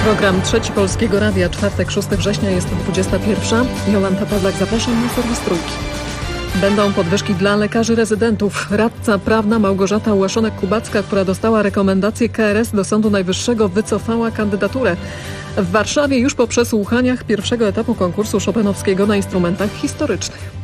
Program Trzeci Polskiego Radia, czwartek, 6 września, jest 21. Jolanta Pawlak, zapraszam na serwis Trójki. Będą podwyżki dla lekarzy rezydentów. Radca prawna Małgorzata Łaszonek-Kubacka, która dostała rekomendację KRS do Sądu Najwyższego, wycofała kandydaturę. W Warszawie już po przesłuchaniach pierwszego etapu konkursu chopinowskiego na instrumentach historycznych.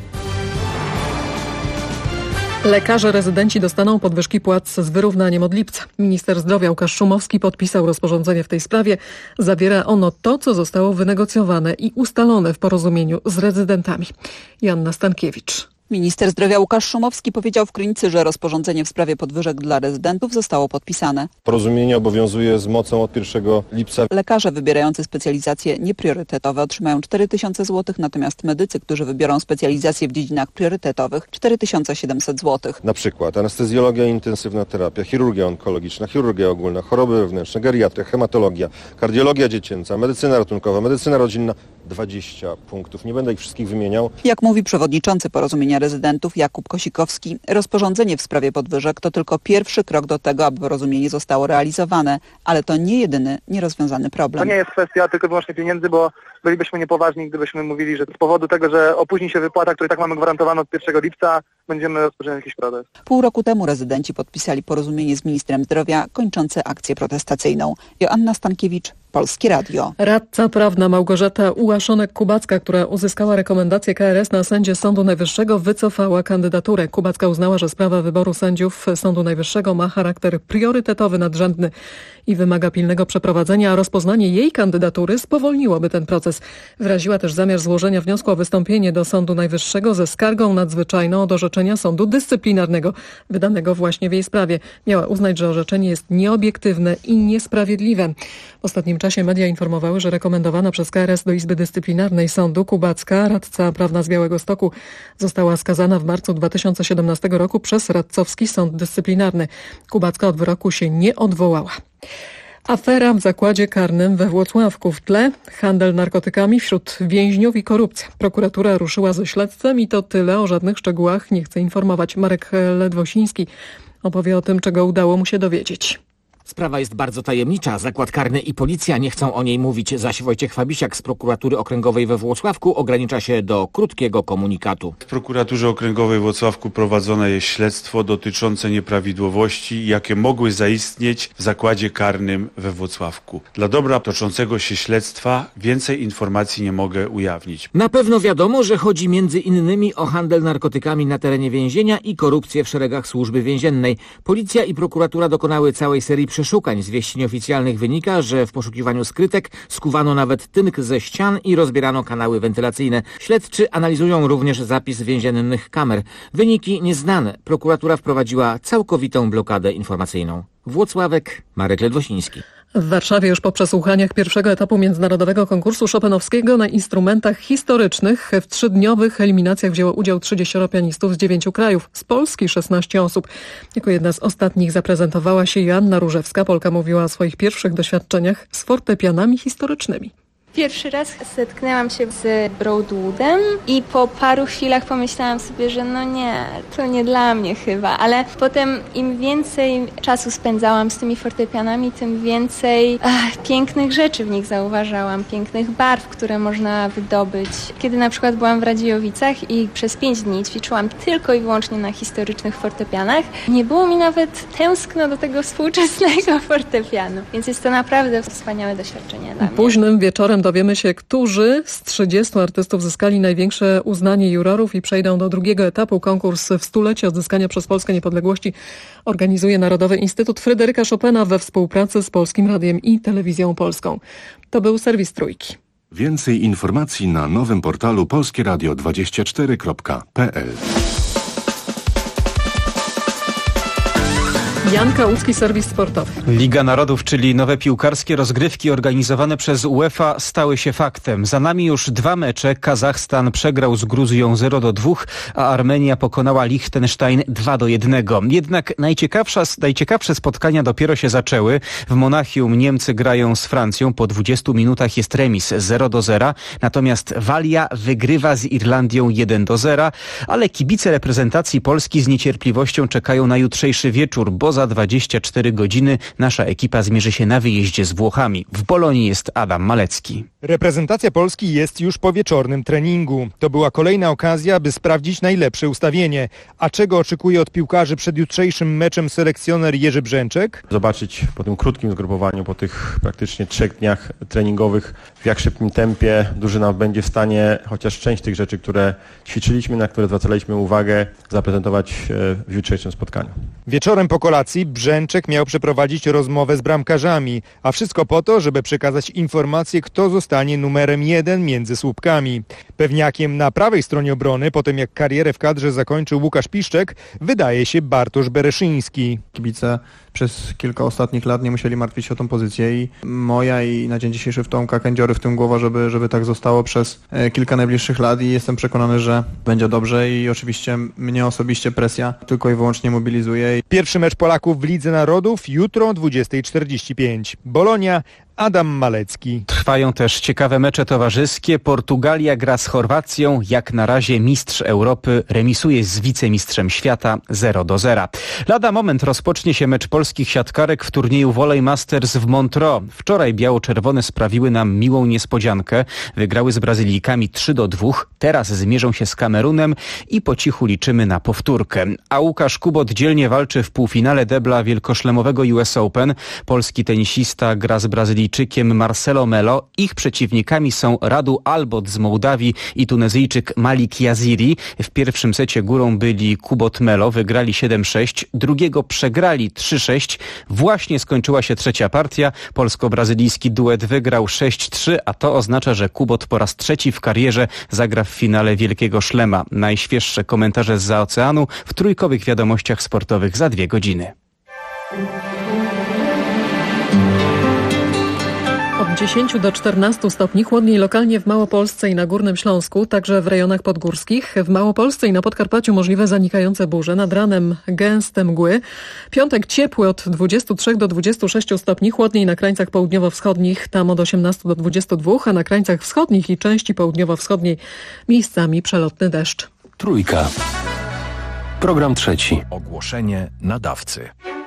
Lekarze rezydenci dostaną podwyżki płac z wyrównaniem od lipca. Minister zdrowia Łukasz Szumowski podpisał rozporządzenie w tej sprawie. Zawiera ono to, co zostało wynegocjowane i ustalone w porozumieniu z rezydentami. Joanna Stankiewicz. Minister zdrowia Łukasz Szumowski powiedział w Krynicy, że rozporządzenie w sprawie podwyżek dla rezydentów zostało podpisane. Porozumienie obowiązuje z mocą od 1 lipca. Lekarze wybierający specjalizacje niepriorytetowe otrzymają 4000 zł, natomiast medycy, którzy wybiorą specjalizacje w dziedzinach priorytetowych, 4700 zł. Na przykład anestezjologia i intensywna terapia, chirurgia onkologiczna, chirurgia ogólna, choroby wewnętrzne, geriatria, hematologia, kardiologia dziecięca, medycyna ratunkowa, medycyna rodzinna. 20 punktów. Nie będę ich wszystkich wymieniał. Jak mówi przewodniczący porozumienia rezydentów Jakub Kosikowski, rozporządzenie w sprawie podwyżek to tylko pierwszy krok do tego, aby porozumienie zostało realizowane, ale to nie jedyny nierozwiązany problem. To nie jest kwestia tylko i wyłącznie pieniędzy, bo bylibyśmy niepoważni, gdybyśmy mówili, że z powodu tego, że opóźni się wypłata, której tak mamy gwarantowaną od 1 lipca, będziemy rozpoczynać jakiś protest. Pół roku temu rezydenci podpisali porozumienie z ministrem zdrowia kończące akcję protestacyjną. Joanna Stankiewicz, Polskie Radio. Radca prawna Małgorzata Łaszonek-Kubacka, która uzyskała rekomendację KRS na sędzię Sądu Najwyższego, wycofała kandydaturę. Kubacka uznała, że sprawa wyboru sędziów Sądu Najwyższego ma charakter priorytetowy, nadrzędny i wymaga pilnego przeprowadzenia, a rozpoznanie jej kandydatury spowolniłoby ten proces. Wyraziła też zamiar złożenia wniosku o wystąpienie do Sądu Najwyższego ze skargą nadzwyczajną od orzeczenia Sądu Dyscyplinarnego, wydanego właśnie w jej sprawie. Miała uznać, że orzeczenie jest nieobiektywne i niesprawiedliwe. W ostatnim czasie media informowały, że rekomendowana przez KRS do Izby Dyscyplinarnej Sądu Kubacka, radca prawna z Białegostoku, została skazana w marcu 2017 roku przez Radcowski Sąd Dyscyplinarny. Kubacka od wyroku się nie odwołała. Afera w zakładzie karnym we Włocławku. W tle handel narkotykami wśród więźniów i korupcja. Prokuratura ruszyła ze śledztwem i to tyle. O żadnych szczegółach nie chce informować. Marek Ledwosiński opowie o tym, czego udało mu się dowiedzieć. Sprawa jest bardzo tajemnicza. Zakład karny i policja nie chcą o niej mówić. Zaś Wojciech Fabisiak z prokuratury okręgowej we Włocławku ogranicza się do krótkiego komunikatu. W prokuraturze okręgowej w Włocławku prowadzone jest śledztwo dotyczące nieprawidłowości, jakie mogły zaistnieć w zakładzie karnym we Włocławku. Dla dobra toczącego się śledztwa więcej informacji nie mogę ujawnić. Na pewno wiadomo, że chodzi między innymi o handel narkotykami na terenie więzienia i korupcję w szeregach służby więziennej. Policja i prokuratura dokonały całej serii przeszukań. Z wieści nieoficjalnych wynika, że w poszukiwaniu skrytek skuwano nawet tynk ze ścian i rozbierano kanały wentylacyjne. Śledczy analizują również zapis więziennych kamer. Wyniki nieznane. Prokuratura wprowadziła całkowitą blokadę informacyjną. Włocławek, Marek Ledwosiński. W Warszawie już po przesłuchaniach pierwszego etapu międzynarodowego konkursu chopinowskiego na instrumentach historycznych w 3-dniowych eliminacjach wzięło udział 30 pianistów z 9 krajów. Z Polski 16 osób. Jako jedna z ostatnich zaprezentowała się Joanna Różewska. Polka mówiła o swoich pierwszych doświadczeniach z fortepianami historycznymi. Pierwszy raz zetknęłam się z Broadwoodem i po paru chwilach pomyślałam sobie, że no nie, to nie dla mnie chyba, ale potem im więcej czasu spędzałam z tymi fortepianami, tym więcej pięknych rzeczy w nich zauważałam, pięknych barw, które można wydobyć. Kiedy na przykład byłam w Radziejowicach i przez 5 dni ćwiczyłam tylko i wyłącznie na historycznych fortepianach, nie było mi nawet tęskno do tego współczesnego fortepianu, więc jest to naprawdę wspaniałe doświadczenie dla mnie. Późnym wieczorem dowiemy się, którzy z 30 artystów zyskali największe uznanie jurorów i przejdą do drugiego etapu. Konkurs w 100-lecie odzyskania przez Polskę niepodległości organizuje Narodowy Instytut Fryderyka Chopina we współpracy z Polskim Radiem i Telewizją Polską. To był serwis Trójki. Więcej informacji na nowym portalu polskieradio24.pl. Jan Kałucki, serwis sportowy. Liga Narodów, czyli nowe piłkarskie rozgrywki organizowane przez UEFA stały się faktem. Za nami już 2 mecze. Kazachstan przegrał z Gruzją 0-2, a Armenia pokonała Liechtenstein 2-1. Jednak najciekawsze spotkania dopiero się zaczęły. W Monachium Niemcy grają z Francją. Po 20 minutach jest remis 0-0. Natomiast Walia wygrywa z Irlandią 1-0. Ale kibice reprezentacji Polski z niecierpliwością czekają na jutrzejszy wieczór, bo za 24 godziny nasza ekipa zmierzy się na wyjeździe z Włochami. W Bolonii jest Adam Malecki. Reprezentacja Polski jest już po wieczornym treningu. To była kolejna okazja, by sprawdzić najlepsze ustawienie. A czego oczekuje od piłkarzy przed jutrzejszym meczem selekcjoner Jerzy Brzęczek? Zobaczyć po tym krótkim zgrupowaniu, po tych praktycznie 3 dniach treningowych, w jak szybkim tempie drużyna będzie w stanie chociaż część tych rzeczy, które ćwiczyliśmy, na które zwracaliśmy uwagę, zaprezentować w jutrzejszym spotkaniu. Wieczorem po kolacji Brzęczek miał przeprowadzić rozmowę z bramkarzami, a wszystko po to, żeby przekazać informację, kto zostanie numerem 1 między słupkami. Pewniakiem na prawej stronie obrony, po tym jak karierę w kadrze zakończył Łukasz Piszczek, wydaje się Bartosz Bereszyński. Kibice przez kilka ostatnich lat nie musieli martwić się o tą pozycję i moja i na dzień dzisiejszy w Tomka Kędziory w tym głowa, żeby tak zostało przez kilka najbliższych lat i jestem przekonany, że będzie dobrze i oczywiście mnie osobiście presja tylko i wyłącznie mobilizuje. Pierwszy mecz Polaków w Lidze Narodów jutro o 20:45. Bolonia, Adam Malecki. Trwają też ciekawe mecze towarzyskie. Portugalia gra z Chorwacją. Jak na razie mistrz Europy remisuje z wicemistrzem świata 0-0. Lada moment rozpocznie się mecz polskich siatkarek w turnieju Volley Masters w Montreux. Wczoraj biało-czerwone sprawiły nam miłą niespodziankę. Wygrały z Brazylijkami 3-2. Teraz zmierzą się z Kamerunem i po cichu liczymy na powtórkę. A Łukasz Kubot dzielnie walczy w półfinale debla wielkoszlemowego US Open. Polski tenisista gra z Brazylijczykiem Marcelo Melo. Ich przeciwnikami są Radu Albot z Mołdawii i Tunezyjczyk Malik Yaziri. W pierwszym secie górą byli Kubot Melo, wygrali 7-6, drugiego przegrali 3-6. Właśnie skończyła się trzecia partia. Polsko-brazylijski duet wygrał 6-3, a to oznacza, że Kubot po raz trzeci w karierze zagra w finale Wielkiego Szlema. Najświeższe komentarze zza oceanu w trójkowych wiadomościach sportowych za 2 godziny. Od 10 do 14 stopni, chłodniej lokalnie w Małopolsce i na Górnym Śląsku, także w rejonach podgórskich. W Małopolsce i na Podkarpaciu możliwe zanikające burze, nad ranem gęste mgły. Piątek ciepły od 23 do 26 stopni, chłodniej na krańcach południowo-wschodnich, tam od 18 do 22, a na krańcach wschodnich i części południowo-wschodniej miejscami przelotny deszcz. Trójka. Program trzeci. Ogłoszenie nadawcy.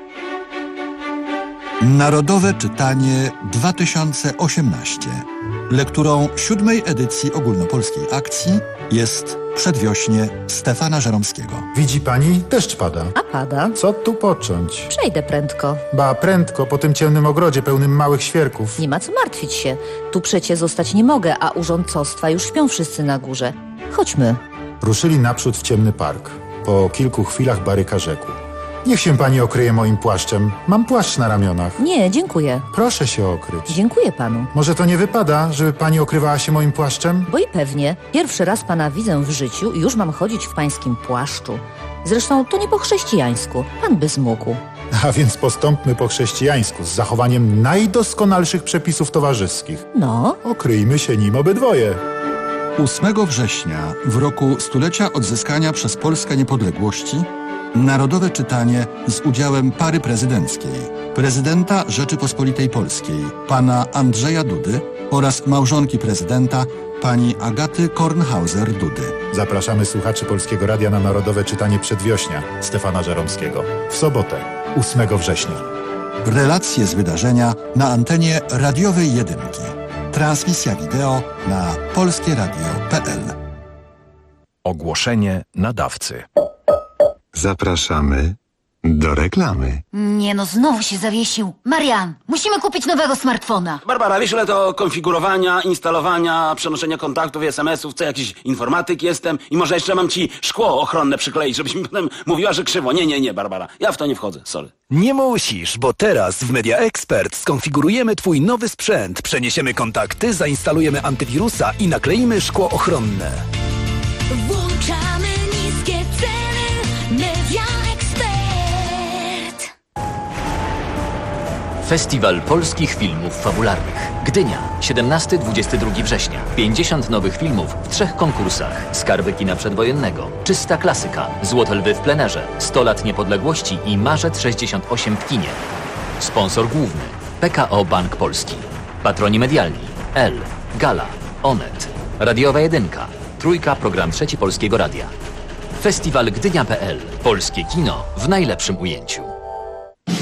Narodowe Czytanie 2018. Lekturą 7. edycji ogólnopolskiej akcji jest Przedwiośnie Stefana Żeromskiego. Widzi pani? Deszcz pada. A pada? Co tu począć? Przejdę prędko. Ba, prędko, po tym ciemnym ogrodzie pełnym małych świerków. Nie ma co martwić się. Tu przecie zostać nie mogę, a urządcostwa już śpią wszyscy na górze. Chodźmy. Ruszyli naprzód w ciemny park. Po kilku chwilach Baryka rzekł: niech się pani okryje moim płaszczem. Mam płaszcz na ramionach. Nie, dziękuję. Proszę się okryć. Dziękuję panu. Może to nie wypada, żeby pani okrywała się moim płaszczem? Bo i pewnie. Pierwszy raz pana widzę w życiu i już mam chodzić w pańskim płaszczu. Zresztą to nie po chrześcijańsku. Pan by zmógł. A więc postąpmy po chrześcijańsku, z zachowaniem najdoskonalszych przepisów towarzyskich. No? Okryjmy się nim obydwoje. 8 września, w roku stulecia odzyskania przez Polskę niepodległości, Narodowe Czytanie z udziałem pary prezydenckiej, prezydenta Rzeczypospolitej Polskiej, pana Andrzeja Dudy oraz małżonki prezydenta, pani Agaty Kornhauser-Dudy. Zapraszamy słuchaczy Polskiego Radia na Narodowe Czytanie Przedwiośnia Stefana Żeromskiego w sobotę, 8 września. Relacje z wydarzenia na antenie radiowej Jedynki. Transmisja wideo na polskieradio.pl. Ogłoszenie nadawcy. Zapraszamy do reklamy. Nie no, znowu się zawiesił. Marian, musimy kupić nowego smartfona. Barbara, wiesz ile to konfigurowania, instalowania, przenoszenia kontaktów i SMS-ów, co jakiś informatyk jestem i może jeszcze mam ci szkło ochronne przykleić, żebyś mi potem mówiła, że krzywo. Nie, Barbara, ja w to nie wchodzę, sorry. Nie musisz, bo teraz w Media Expert skonfigurujemy twój nowy sprzęt, przeniesiemy kontakty, zainstalujemy antywirusa i nakleimy szkło ochronne. Włączamy niskie ceny. Media Expert. Festiwal polskich filmów fabularnych. Gdynia, 17-22 września. 50 nowych filmów w 3 konkursach. Skarby kina przedwojennego, czysta klasyka, Złote lwy w plenerze, 100 lat niepodległości i Marzec 68 w kinie. Sponsor główny PKO Bank Polski. Patroni medialni L, Gala, Onet, Radiowa Jedynka, Trójka, program Trzeci Polskiego Radia. Festiwal Gdynia.pl. Polskie kino w najlepszym ujęciu.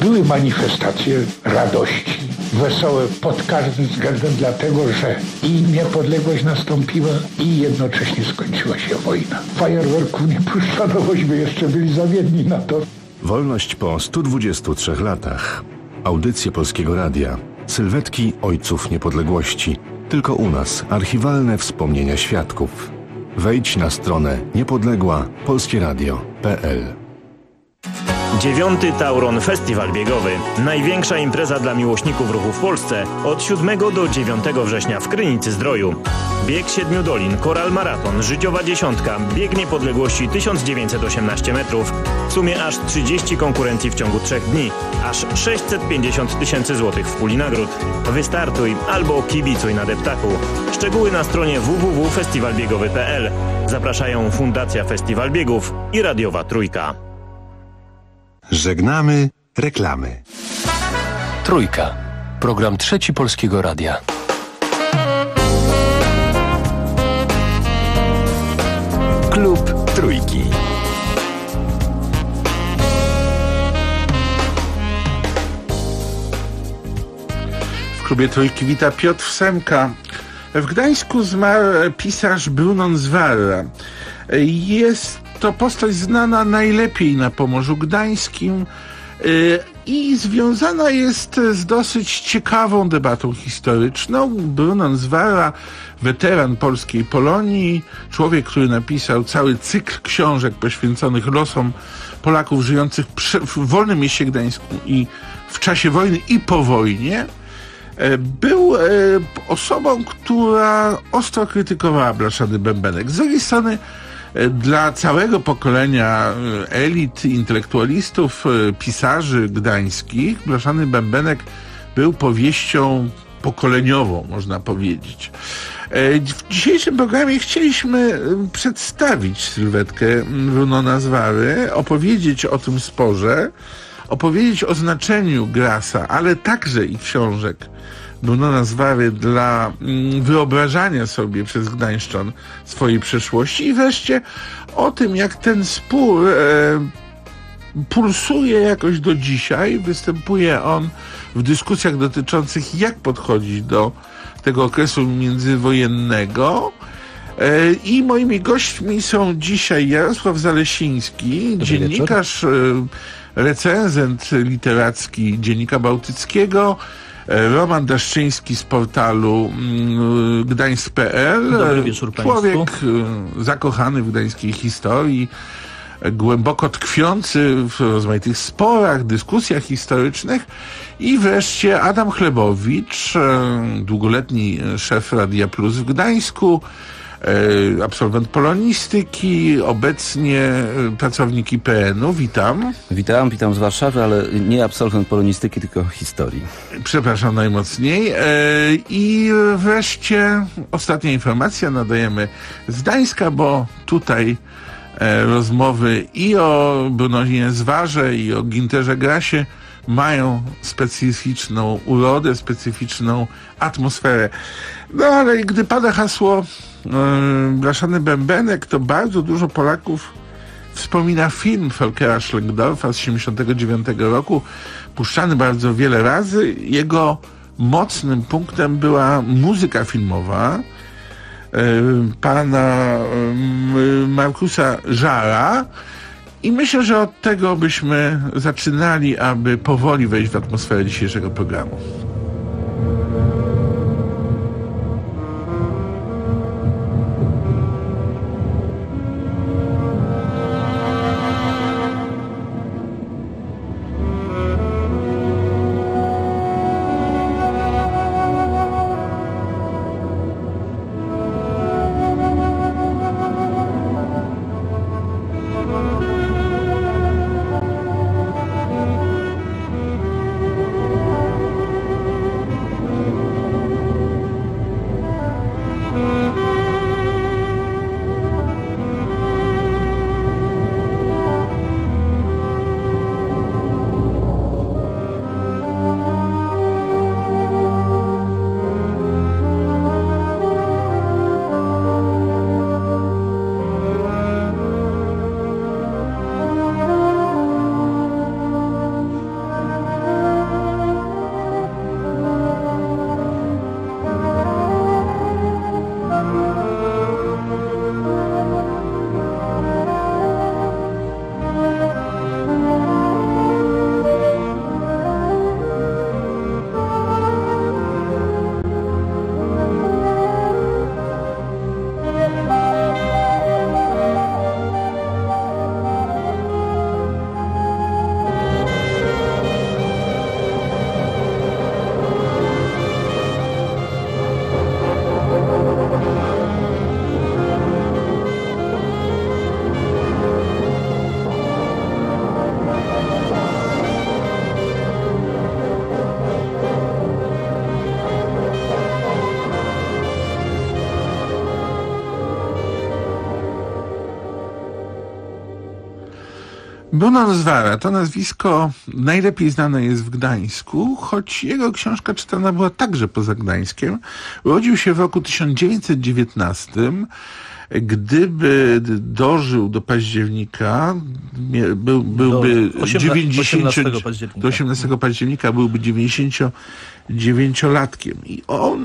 Były manifestacje radości, wesołe pod każdym względem, dlatego że i niepodległość nastąpiła i jednocześnie skończyła się wojna. Fajerwerków nie puszczano, bośmy jeszcze byli zawiedni na to. Wolność po 123 latach. Audycje Polskiego Radia. Sylwetki ojców niepodległości. Tylko u nas archiwalne wspomnienia świadków. Wejdź na stronę niepodległa-polskieradio.pl. 9. Tauron Festiwal Biegowy. Największa impreza dla miłośników ruchu w Polsce od 7 do 9 września w Krynicy-Zdroju. Bieg 7 dolin, Koral Maraton, Życiowa Dziesiątka, bieg niepodległości 1918 metrów. W sumie aż 30 konkurencji w ciągu 3 dni. Aż 650 000 złotych w puli nagród. Wystartuj albo kibicuj na deptaku. Szczegóły na stronie www.festiwalbiegowy.pl. Zapraszają Fundacja Festiwal Biegów i Radiowa Trójka. Żegnamy reklamy. Trójka. Program Trzeci Polskiego Radia. Klub Trójki. W klubie Trójki wita Piotr Semka. W Gdańsku zmarł pisarz Brunon Zwarra. Jest to postać znana najlepiej na Pomorzu Gdańskim i związana jest z dosyć ciekawą debatą historyczną. Brunon Zwarra, weteran polskiej Polonii, człowiek, który napisał cały cykl książek poświęconych losom Polaków żyjących w wolnym mieście Gdańsku i w czasie wojny i po wojnie, był osobą, która ostro krytykowała blaszany bębenek. Z drugiej strony dla całego pokolenia elit, intelektualistów, pisarzy gdańskich blaszany bębenek był powieścią pokoleniową, można powiedzieć. W dzisiejszym programie chcieliśmy przedstawić sylwetkę Brunona Zwarry, opowiedzieć o tym sporze, opowiedzieć o znaczeniu Grasa, ale także i książek Brunona Zwarry dla wyobrażania sobie przez gdańszczan swojej przeszłości i wreszcie o tym, jak ten spór pulsuje jakoś do dzisiaj. Występuje on w dyskusjach dotyczących, jak podchodzić do tego okresu międzywojennego. I moimi gośćmi są dzisiaj Jarosław Zalesiński, dziennikarz, recenzent literacki Dziennika Bałtyckiego, Roman Daszczyński z portalu gdańsk.pl, człowiek zakochany w gdańskiej historii, głęboko tkwiący w rozmaitych sporach, dyskusjach historycznych, i wreszcie Adam Chlebowicz, długoletni szef Radia Plus w Gdańsku, absolwent polonistyki, obecnie pracownik IPN-u. Witam. Witam z Warszawy, ale nie absolwent polonistyki, tylko historii. Przepraszam najmocniej. I wreszcie ostatnia informacja, nadajemy z Gdańska, bo tutaj rozmowy i o Brunonie Zwarze, i o Ginterze Grasie mają specyficzną urodę, specyficzną atmosferę. No ale gdy pada hasło blaszany bębenek, to bardzo dużo Polaków wspomina film Volkera Schlengdorfa z 1979 roku, puszczany bardzo wiele razy. Jego mocnym punktem była muzyka filmowa pana Markusa Żara i myślę, że od tego byśmy zaczynali, aby powoli wejść w atmosferę dzisiejszego programu. Brunon Zwara to nazwisko najlepiej znane jest w Gdańsku, choć jego książka czytana była także poza Gdańskiem. Urodził się w roku 1919. Gdyby dożył do października, byłby do 18 października. Do 18 października byłby 99-latkiem. I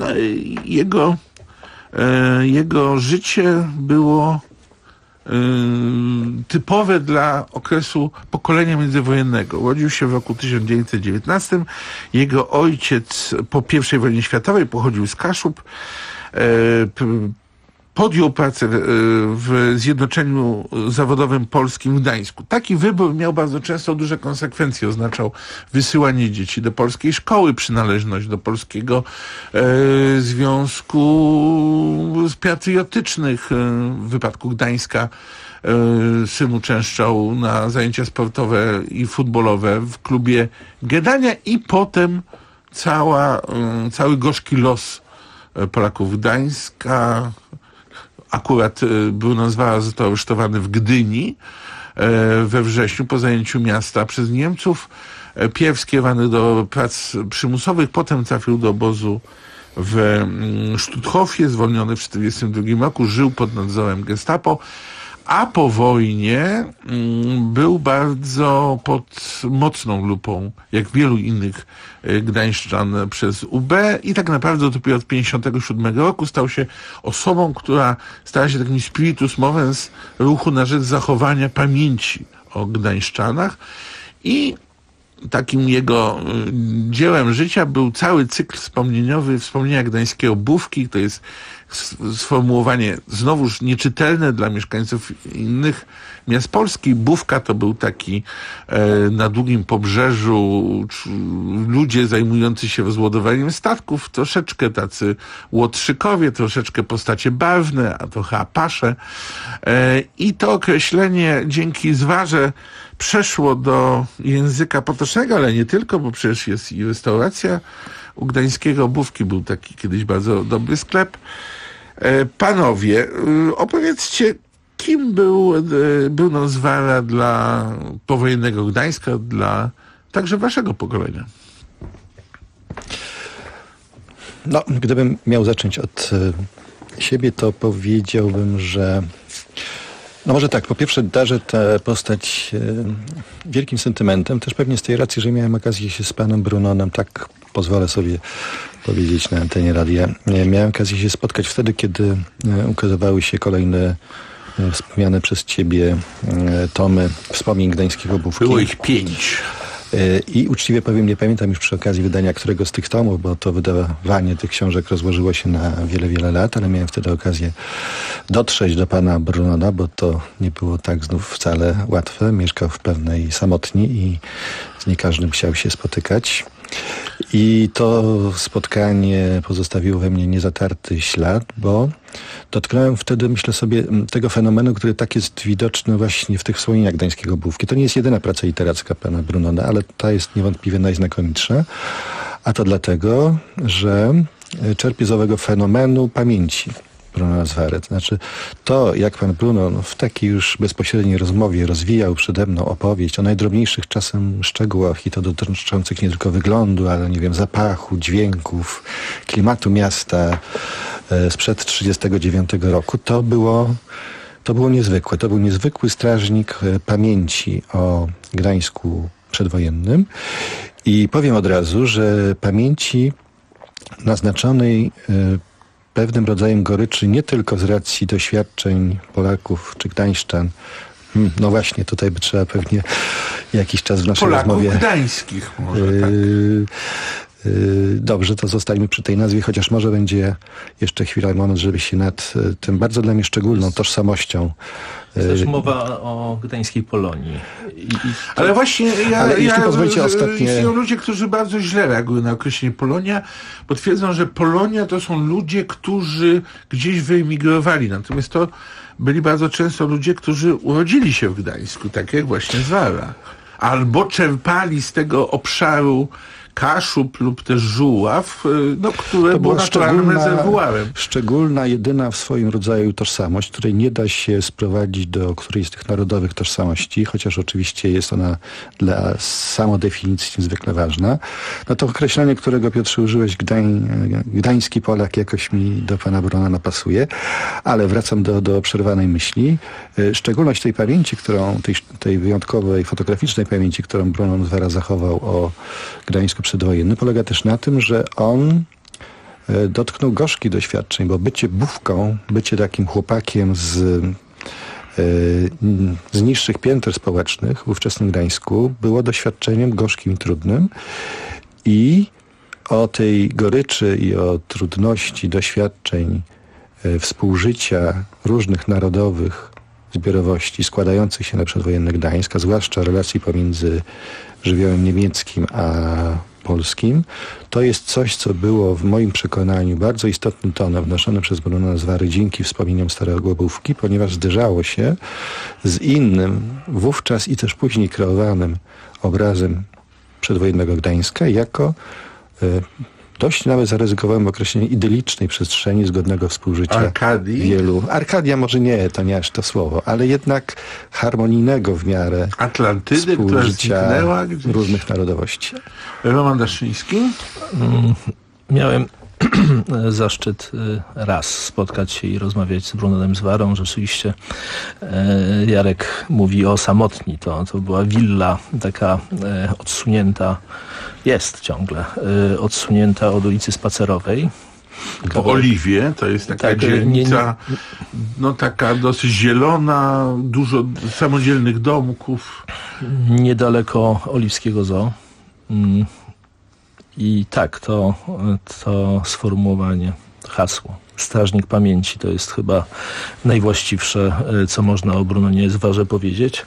jego życie było typowe dla okresu pokolenia międzywojennego. Urodził się w roku 1919. Jego ojciec po I wojnie światowej pochodził z Kaszub. Podjął pracę w Zjednoczeniu Zawodowym Polskim w Gdańsku. Taki wybór miał bardzo często duże konsekwencje. Oznaczał wysyłanie dzieci do polskiej szkoły, przynależność do polskiego związku patriotycznych. W wypadku Gdańska syn uczęszczał na zajęcia sportowe i futbolowe w klubie Gedania i potem cały gorzki los Polaków Gdańska. Akurat Brunon Zwara został aresztowany w Gdyni we wrześniu po zajęciu miasta przez Niemców. Pierw skierowany do prac przymusowych, potem trafił do obozu w Stutthofie, zwolniony w 1942 roku, żył pod nadzorem Gestapo, a po wojnie był bardzo pod mocną lupą, jak wielu innych gdańszczan, przez UB i tak naprawdę dopiero od 1957 roku stał się osobą, która stała się takim spiritus movens ruchu na rzecz zachowania pamięci o gdańszczanach i takim jego dziełem życia był cały cykl wspomnieniowy Wspomnienia Gdańskiego Bówki. To jest sformułowanie znowuż nieczytelne dla mieszkańców innych miast Polski. Bówka to był taki na długim pobrzeżu ludzie zajmujący się rozładowaniem statków, troszeczkę tacy łotrzykowie, troszeczkę postacie barwne, a trochę apasze. I to określenie dzięki Zwarze przeszło do języka potocznego, ale nie tylko, bo przecież jest i restauracja u Gdańskiego Bówki, był taki kiedyś bardzo dobry sklep. Panowie, opowiedzcie, kim był Brunon Zwara dla powojennego Gdańska, dla także waszego pokolenia? No, gdybym miał zacząć od siebie, to powiedziałbym, że no może tak, po pierwsze darzę tę postać wielkim sentymentem, też pewnie z tej racji, że miałem okazję się z panem Brunonem, tak pozwolę sobie powiedzieć na antenie radia, miałem okazję się spotkać wtedy, kiedy ukazywały się kolejne wspomniane przez ciebie tomy wspomnień Gdańskiego Bówki. Było ich 5. I uczciwie powiem, nie pamiętam już przy okazji wydania którego z tych tomów, bo to wydawanie tych książek rozłożyło się na wiele, wiele lat, ale miałem wtedy okazję dotrzeć do pana Brunona, bo to nie było tak znów wcale łatwe. Mieszkał w pewnej samotni i z nie każdym chciał się spotykać. I to spotkanie pozostawiło we mnie niezatarty ślad, bo dotknąłem wtedy, myślę sobie, tego fenomenu, który tak jest widoczny właśnie w tych wspomnieniach Gdańskiego Bówki. To nie jest jedyna praca literacka pana Brunona, ale ta jest niewątpliwie najznakomitsza. A to dlatego, że czerpie z owego fenomenu pamięci Brunona Zwary. To znaczy to, jak pan Brunon w takiej już bezpośredniej rozmowie rozwijał przede mną opowieść o najdrobniejszych czasem szczegółach i to dotyczących nie tylko wyglądu, ale nie wiem, zapachu, dźwięków, klimatu miasta sprzed 1939 roku, to było niezwykłe. To był niezwykły strażnik pamięci o Gdańsku przedwojennym i powiem od razu, że pamięci naznaczonej pewnym rodzajem goryczy nie tylko z racji doświadczeń Polaków czy Gdańszczan. No właśnie, tutaj by trzeba pewnie jakiś czas w naszej Polaków rozmowie... gdańskich może, tak. Dobrze, to zostańmy przy tej nazwie, chociaż może będzie jeszcze chwila, moment, żeby się nad tym bardzo dla mnie szczególną tożsamością... Jest też mowa o gdańskiej Polonii. Ale właśnie jeśli pozwolicie ostatnie... Istnieją ludzie, którzy bardzo źle reagują na określenie Polonia, bo twierdzą, że Polonia to są ludzie, którzy gdzieś wyemigrowali. Natomiast to byli bardzo często ludzie, którzy urodzili się w Gdańsku, tak jak właśnie Zwara. Albo czerpali z tego obszaru Kaszub lub też Żuław, które było naturalnym rezerwuarem. Szczególna, jedyna w swoim rodzaju tożsamość, której nie da się sprowadzić do którejś z tych narodowych tożsamości, chociaż oczywiście jest ona dla samodefinicji niezwykle ważna. No to określenie, którego, Piotrze, użyłeś, gdański Polak, jakoś mi do pana Brunona pasuje, ale wracam do przerwanej myśli. Szczególność tej pamięci, tej wyjątkowej, fotograficznej pamięci, którą Brunon Zwara zachował o Gdańsku przedwojennym, polega też na tym, że on dotknął gorzkich doświadczeń, bo bycie bówką, bycie takim chłopakiem z niższych pięter społecznych w ówczesnym Gdańsku było doświadczeniem gorzkim i trudnym i o tej goryczy i o trudności doświadczeń współżycia różnych narodowych zbiorowości składających się na przedwojenny Gdańsk, a zwłaszcza relacji pomiędzy żywiołem niemieckim a polskim, to jest coś, co było w moim przekonaniu bardzo istotnym tonem wnoszone przez Brunona Zwary dzięki wspomnieniom Starego Głobówki, ponieważ zderzało się z innym, wówczas i też później kreowanym obrazem przedwojennego Gdańska jako dość nawet zaryzykowałem określenie idylicznej przestrzeni zgodnego współżycia Arkadii? Wielu. Arkadia może nie, to nie aż to słowo, ale jednak harmonijnego w miarę Atlantydy, która zniknęła gdzieś. Różnych narodowości. Roman Daszyński? Miałem zaszczyt raz spotkać się i rozmawiać z Brunonem Zwarą. Rzeczywiście Jarek mówi o Samotni. To była willa taka odsunięta, jest ciągle odsunięta od ulicy Spacerowej. Po Oliwie, to jest taka dzielnica, taka dosyć zielona, dużo samodzielnych domków. Niedaleko Oliwskiego Zoo. I tak, to sformułowanie, hasło Strażnik Pamięci to jest chyba najwłaściwsze, co można o Brunonie Zwarze powiedzieć.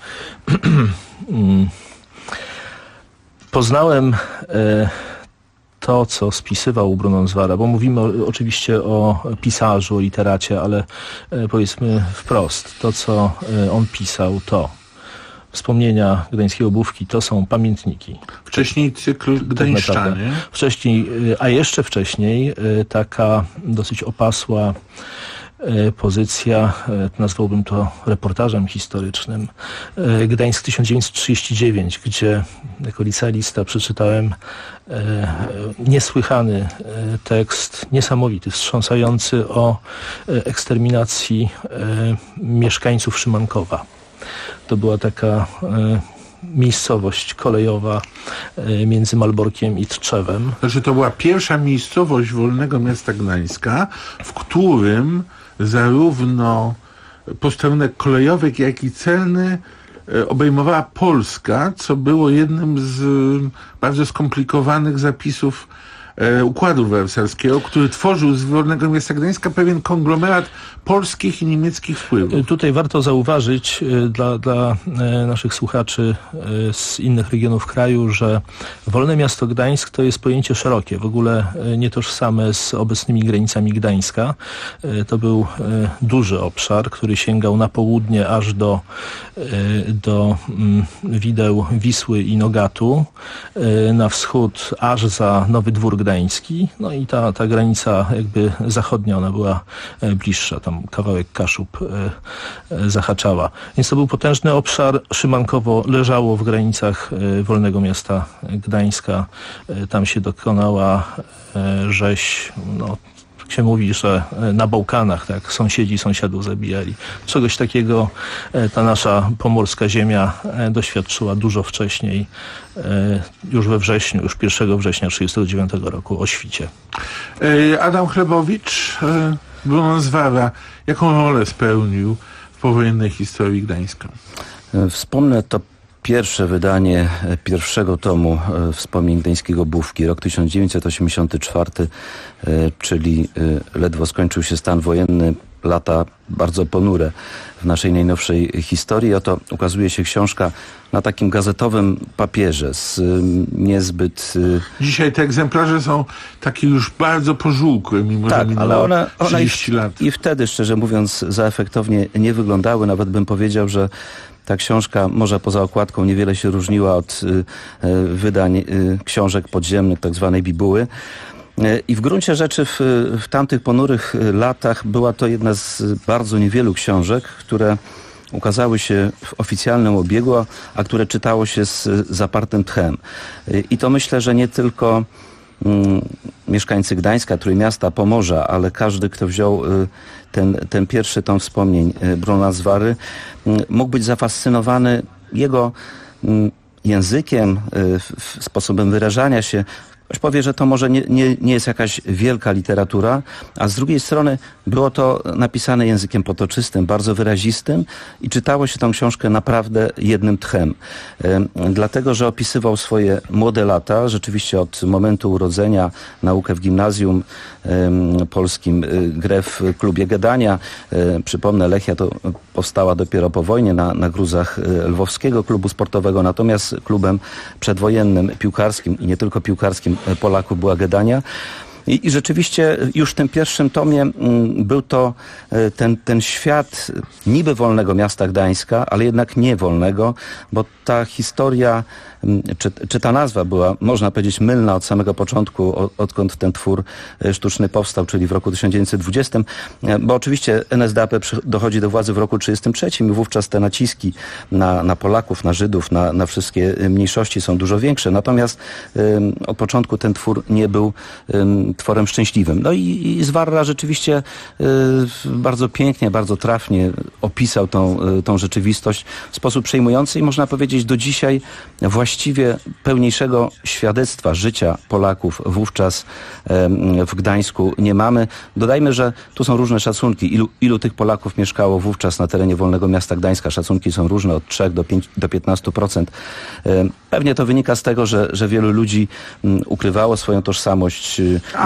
Poznałem to, co spisywał Brunon Zwara, bo mówimy oczywiście o pisarzu, o literacie, ale powiedzmy wprost, to, co on pisał, to wspomnienia Gdańskiej Obówki, to są pamiętniki. Wcześniej cykl Gdańszczanie. Wcześniej, a jeszcze wcześniej taka dosyć opasła pozycja, nazwałbym to reportażem historycznym, Gdańsk 1939, gdzie jako licealista przeczytałem niesłychany tekst, niesamowity, wstrząsający o eksterminacji mieszkańców Szymankowa. To była taka miejscowość kolejowa między Malborkiem i Tczewem. Znaczy, to była pierwsza miejscowość Wolnego Miasta Gdańska, w którym zarówno posterunek kolejowy, jak i celny obejmowała Polska, co było jednym z bardzo skomplikowanych zapisów Układu Wersalskiego, który tworzył z Wolnego Miasta Gdańska pewien konglomerat polskich i niemieckich wpływów. Tutaj warto zauważyć dla naszych słuchaczy z innych regionów kraju, że Wolne Miasto Gdańsk to jest pojęcie szerokie, w ogóle nietożsame z obecnymi granicami Gdańska. To był duży obszar, który sięgał na południe aż do wideł Wisły i Nogatu, na wschód aż za Nowy Dwór Gdański, no i ta granica jakby zachodnia, ona była bliższa, tam kawałek Kaszub zahaczała. Więc to był potężny obszar, Szymankowo leżało w granicach Wolnego Miasta Gdańska, tam się dokonała rzeź, się mówi, że na Bałkanach tak sąsiedzi sąsiadów zabijali. Czegoś takiego ta nasza pomorska ziemia doświadczyła dużo wcześniej, już we wrześniu, już 1 września 1939 roku o świcie. Adam Chlebowicz, Brunon Zwara, jaką rolę spełnił w powojennej historii Gdańska? Wspomnę to pierwsze wydanie pierwszego tomu wspomnień Gdańskiego Bówki, rok 1984, czyli ledwo skończył się stan wojenny, lata bardzo ponure w naszej najnowszej historii. Oto ukazuje się książka na takim gazetowym papierze z niezbyt... Dzisiaj te egzemplarze są takie już bardzo pożółkłe, mimo że minęło 30 lat. I wtedy, szczerze mówiąc, za efektownie nie wyglądały. Nawet bym powiedział, że ta książka, może poza okładką, niewiele się różniła od wydań książek podziemnych, tak zwanej bibuły. I w gruncie rzeczy w tamtych ponurych latach była to jedna z bardzo niewielu książek, które ukazały się w oficjalnym obiegu, a które czytało się z zapartym tchem. I to myślę, że nie tylko mieszkańcy Gdańska, Trójmiasta, Pomorza, ale każdy, kto wziął ten pierwszy tom wspomnień Brunona Zwary, mógł być zafascynowany jego językiem, sposobem wyrażania się. Ktoś powie, że to może nie jest jakaś wielka literatura, a z drugiej strony było to napisane językiem potoczystym, bardzo wyrazistym i czytało się tę książkę naprawdę jednym tchem. Dlatego, że opisywał swoje młode lata, rzeczywiście od momentu urodzenia, naukę w gimnazjum polskim, grę w klubie Gdania. Przypomnę, Lechia to powstała dopiero po wojnie na gruzach Lwowskiego Klubu Sportowego, natomiast klubem przedwojennym, piłkarskim i nie tylko piłkarskim Polaków była Gdania. I rzeczywiście już w tym pierwszym tomie był to ten świat niby wolnego miasta Gdańska, ale jednak nie wolnego, bo ta historia, czy ta nazwa była, można powiedzieć, mylna od samego początku, odkąd ten twór sztuczny powstał, czyli w roku 1920, bo oczywiście NSDAP dochodzi do władzy w roku 1933 i wówczas te naciski na Polaków, na Żydów, na wszystkie mniejszości są dużo większe. Natomiast od początku ten twór nie był tworem szczęśliwym. No i Zwarra rzeczywiście bardzo pięknie, bardzo trafnie opisał tą rzeczywistość w sposób przejmujący i można powiedzieć do dzisiaj właściwie pełniejszego świadectwa życia Polaków wówczas w Gdańsku nie mamy. Dodajmy, że tu są różne szacunki. Ilu tych Polaków mieszkało wówczas na terenie wolnego miasta Gdańska? Szacunki są różne, od 3 do 15%. Pewnie to wynika z tego, że wielu ludzi ukrywało swoją tożsamość,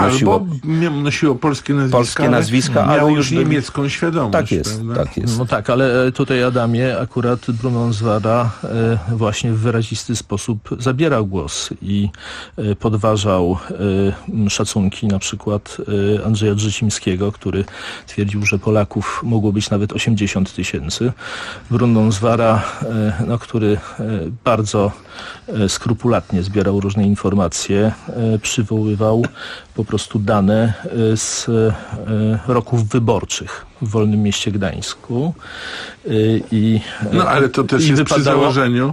nosiło polskie nazwiska, ale już niemiecką świadomość. Tak jest, prawda? tak jest. No tak, ale tutaj, Adamie, akurat Brunon Zwara właśnie w wyrazisty sposób zabierał głos i podważał szacunki na przykład Andrzeja Drzecimskiego, który twierdził, że Polaków mogło być nawet 80 000. Brunon Zwara, który bardzo skrupulatnie zbierał różne informacje, przywoływał po prostu dane z roków wyborczych w Wolnym Mieście Gdańsku. Ale to też jest przy założeniu,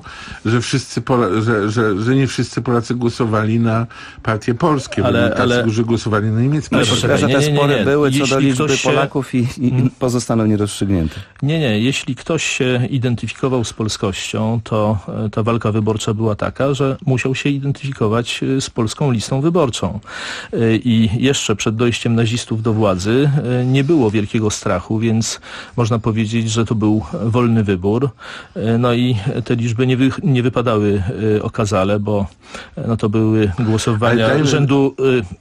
że nie wszyscy Polacy głosowali na partie polskie, ale którzy głosowali na niemieckie. Ale że te spory były co do liczby Polaków i pozostaną nierozstrzygnięte. Nie. Jeśli ktoś się identyfikował z polskością, to ta walka wyborcza była taka, że musiał się identyfikować z polską listą wyborczą. I jeszcze przed dojściem nazistów do władzy nie było wielkiego strachu, więc można powiedzieć, że to był wolny wybór. No i te liczby nie wypadały okazale, bo to były głosowania rzędu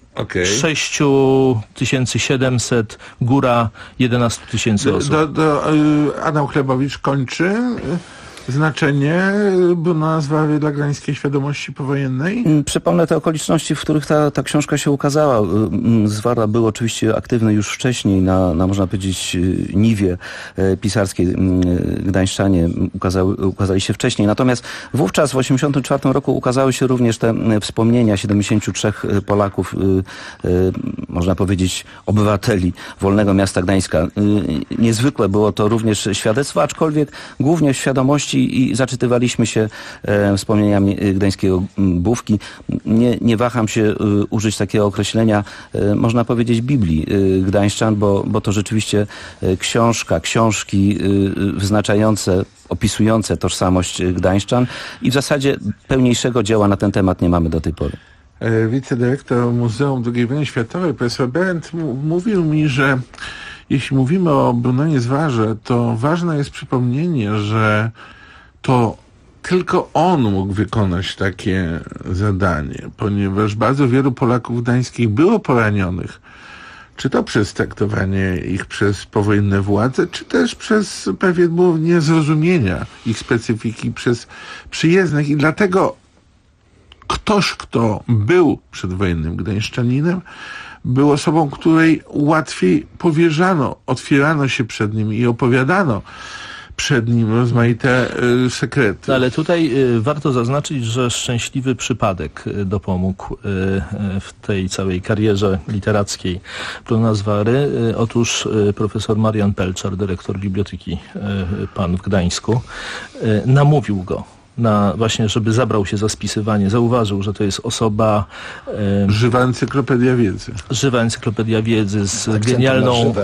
6700, góra 11 000 osób. Adam Chlebowicz kończy znaczenie Brunona Zwary dla gdańskiej świadomości powojennej? Przypomnę te okoliczności, w których ta książka się ukazała. Zwara był oczywiście aktywny już wcześniej na można powiedzieć, niwie pisarskiej. Gdańszczanie ukazali się wcześniej. Natomiast wówczas w 1984 roku ukazały się również te wspomnienia 73 Polaków, można powiedzieć obywateli Wolnego Miasta Gdańska. Niezwykłe było to również świadectwo, aczkolwiek głównie w świadomości i zaczytywaliśmy się wspomnieniami gdańskiego Bówki. Nie waham się użyć takiego określenia, można powiedzieć Biblii Gdańszczan, bo to rzeczywiście książki wyznaczające, opisujące tożsamość Gdańszczan i w zasadzie pełniejszego dzieła na ten temat nie mamy do tej pory. Wicedyrektor Muzeum II Wojny Światowej, profesor Berendt, mówił mi, że jeśli mówimy o Brunonie Zwarze, to ważne jest przypomnienie, że to tylko on mógł wykonać takie zadanie, ponieważ bardzo wielu Polaków gdańskich było poranionych, czy to przez traktowanie ich przez powojenne władze, czy też przez pewien ból niezrozumienia ich specyfiki przez przyjezdnych i dlatego ktoś, kto był przedwojennym gdańszczaninem, był osobą, której łatwiej powierzano, otwierano się przed nim i opowiadano przed nim rozmaite sekrety. Ale tutaj warto zaznaczyć, że szczęśliwy przypadek dopomógł w tej całej karierze literackiej Brunona Zwary. Otóż profesor Marian Pelczar, dyrektor Biblioteki Pan w Gdańsku, namówił go właśnie, żeby zabrał się za spisywanie. Zauważył, że to jest osoba... Żywa encyklopedia wiedzy. Żywa encyklopedia wiedzy z genialną,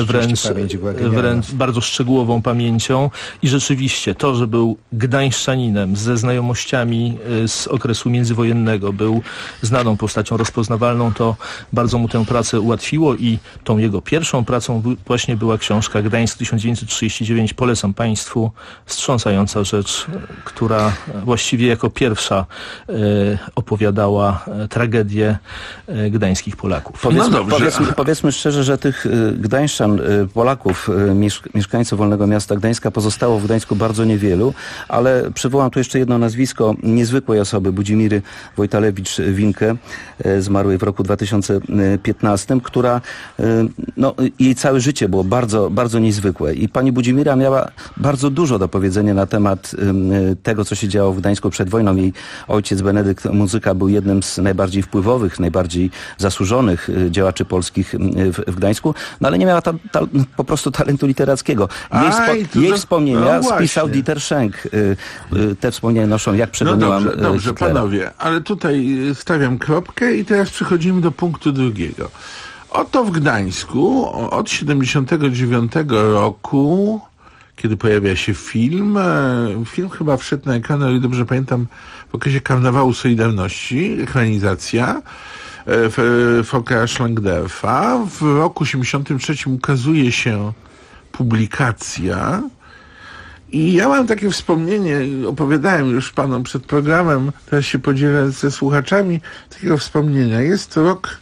wręcz bardzo szczegółową pamięcią i rzeczywiście to, że był gdańszczaninem ze znajomościami z okresu międzywojennego, był znaną postacią rozpoznawalną, to bardzo mu tę pracę ułatwiło i tą jego pierwszą pracą właśnie była książka Gdańsk 1939. Polecam Państwu. Wstrząsająca rzecz, która właściwie jako pierwsza opowiadała tragedię gdańskich Polaków. Powiedzmy szczerze, że tych gdańszczan, Polaków, mieszkańców Wolnego Miasta Gdańska pozostało w Gdańsku bardzo niewielu, ale przywołam tu jeszcze jedno nazwisko niezwykłej osoby, Budzimiry Wojtalewicz-Winkę, zmarłej w roku 2015, która, jej całe życie było bardzo, bardzo niezwykłe i pani Budzimira miała bardzo dużo do powiedzenia na temat tego, co się działo w Gdańsku przed wojną. Jej ojciec Benedykt Muzyka był jednym z najbardziej wpływowych, najbardziej zasłużonych działaczy polskich w Gdańsku, no ale nie miała po prostu talentu literackiego. Jej wspomnienia spisał Dieter Schenk. Te wspomnienia noszą, jak przegoniłam Dobrze, panowie, ale tutaj stawiam kropkę i teraz przechodzimy do punktu drugiego. Oto w Gdańsku od 79 roku, kiedy pojawia się film chyba wszedł na ekran, ale dobrze pamiętam, w okresie Karnawału Solidarności, ekranizacja Volkera Schlangderfa. W roku 73 ukazuje się publikacja i ja mam takie wspomnienie, opowiadałem już panom przed programem, teraz się podzielę ze słuchaczami takiego wspomnienia. Jest to rok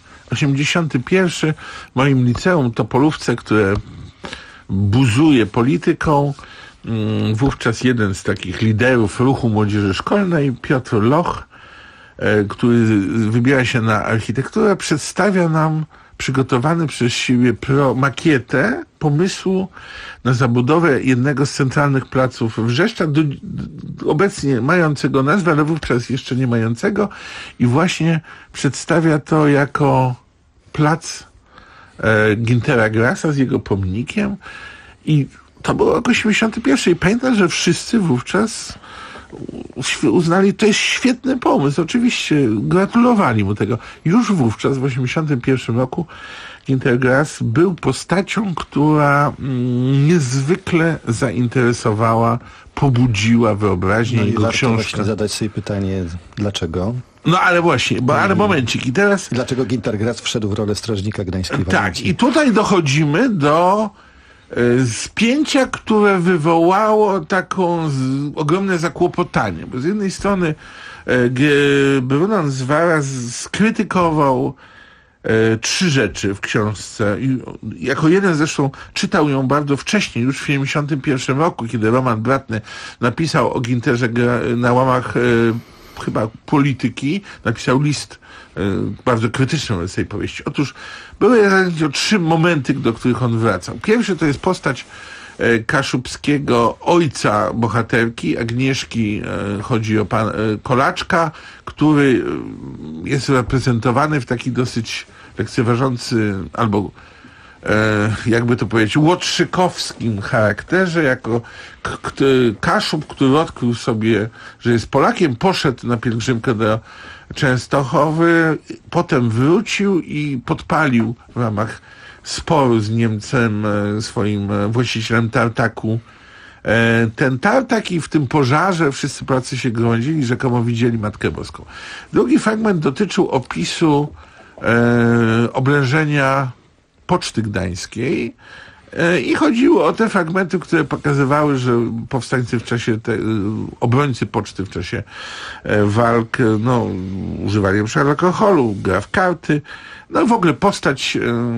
81, w moim liceum Topolówce, które buzuje polityką. Wówczas jeden z takich liderów ruchu młodzieży szkolnej, Piotr Loch, który wybiera się na architekturę, przedstawia nam przygotowany przez siebie makietę pomysłu na zabudowę jednego z centralnych placów Wrzeszcza, obecnie mającego nazwę, ale wówczas jeszcze nie mającego, i właśnie przedstawia to jako plac Güntera Grassa z jego pomnikiem i to było rok 81 i pamiętam, że wszyscy wówczas uznali, to jest świetny pomysł, oczywiście gratulowali mu tego. Już wówczas w 81 roku Günter Grass był postacią, która niezwykle zainteresowała, pobudziła wyobraźnię. Jego książka. Zadać sobie pytanie, dlaczego? No ale właśnie, ale momencik. I teraz... Dlaczego Günter Grass wszedł w rolę strażnika gdańskiej Walencji? Tak, i tutaj dochodzimy do spięcia, które wywołało taką ogromne zakłopotanie. Bo z jednej strony Brunon Zwara skrytykował trzy rzeczy w książce. I jako jeden zresztą czytał ją bardzo wcześnie, już w 1971 roku, kiedy Roman Bratny napisał o Günterze na łamach chyba Polityki, napisał list bardzo krytyczny wobec tej powieści. Otóż były trzy momenty, do których on wracał. Pierwszy to jest postać Kaszubskiego, ojca bohaterki, Agnieszki, chodzi o Kolaczka, który jest reprezentowany w taki dosyć lekceważący, albo jakby to powiedzieć, łotrzykowskim charakterze, jako Kaszub, który odkrył sobie, że jest Polakiem, poszedł na pielgrzymkę do Częstochowy, potem wrócił i podpalił w ramach sporu z Niemcem, swoim właścicielem tartaku, ten tartak, i w tym pożarze wszyscy Polacy się gromadzili, rzekomo widzieli Matkę Boską. Drugi fragment dotyczył opisu oblężenia Poczty Gdańskiej i chodziło o te fragmenty, które pokazywały, że powstańcy w czasie, obrońcy poczty w czasie walk, używali na przykład alkoholu, gra w karty, w ogóle postać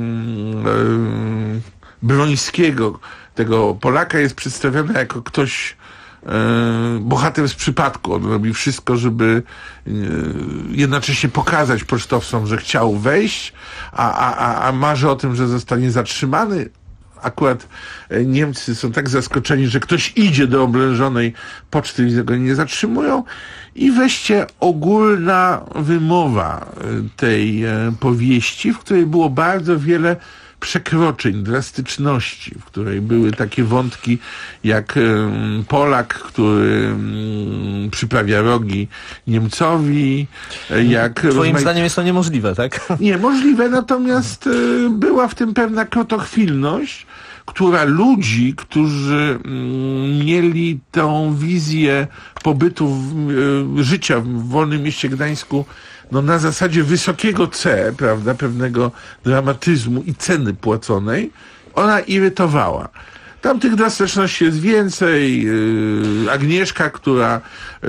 Brońskiego, tego Polaka, jest przedstawiona jako ktoś, bohater z przypadku. On robi wszystko, żeby jednocześnie pokazać pocztowcom, że chciał wejść, a marzy o tym, że zostanie zatrzymany, akurat Niemcy są tak zaskoczeni, że ktoś idzie do oblężonej poczty i tego nie zatrzymują. I weźcie ogólna wymowa tej powieści, w której było bardzo wiele przekroczeń, drastyczności, w której były takie wątki jak Polak, który przyprawia rogi Niemcowi, jak... Twoim zdaniem jest to niemożliwe, tak? Niemożliwe, natomiast była w tym pewna krotochwilność, która ludzi, którzy mieli tą wizję pobytu, życia w wolnym mieście Gdańsku, no na zasadzie wysokiego C, prawda, pewnego dramatyzmu i ceny płaconej, ona irytowała. Tam tych drastyczności jest więcej. Agnieszka, która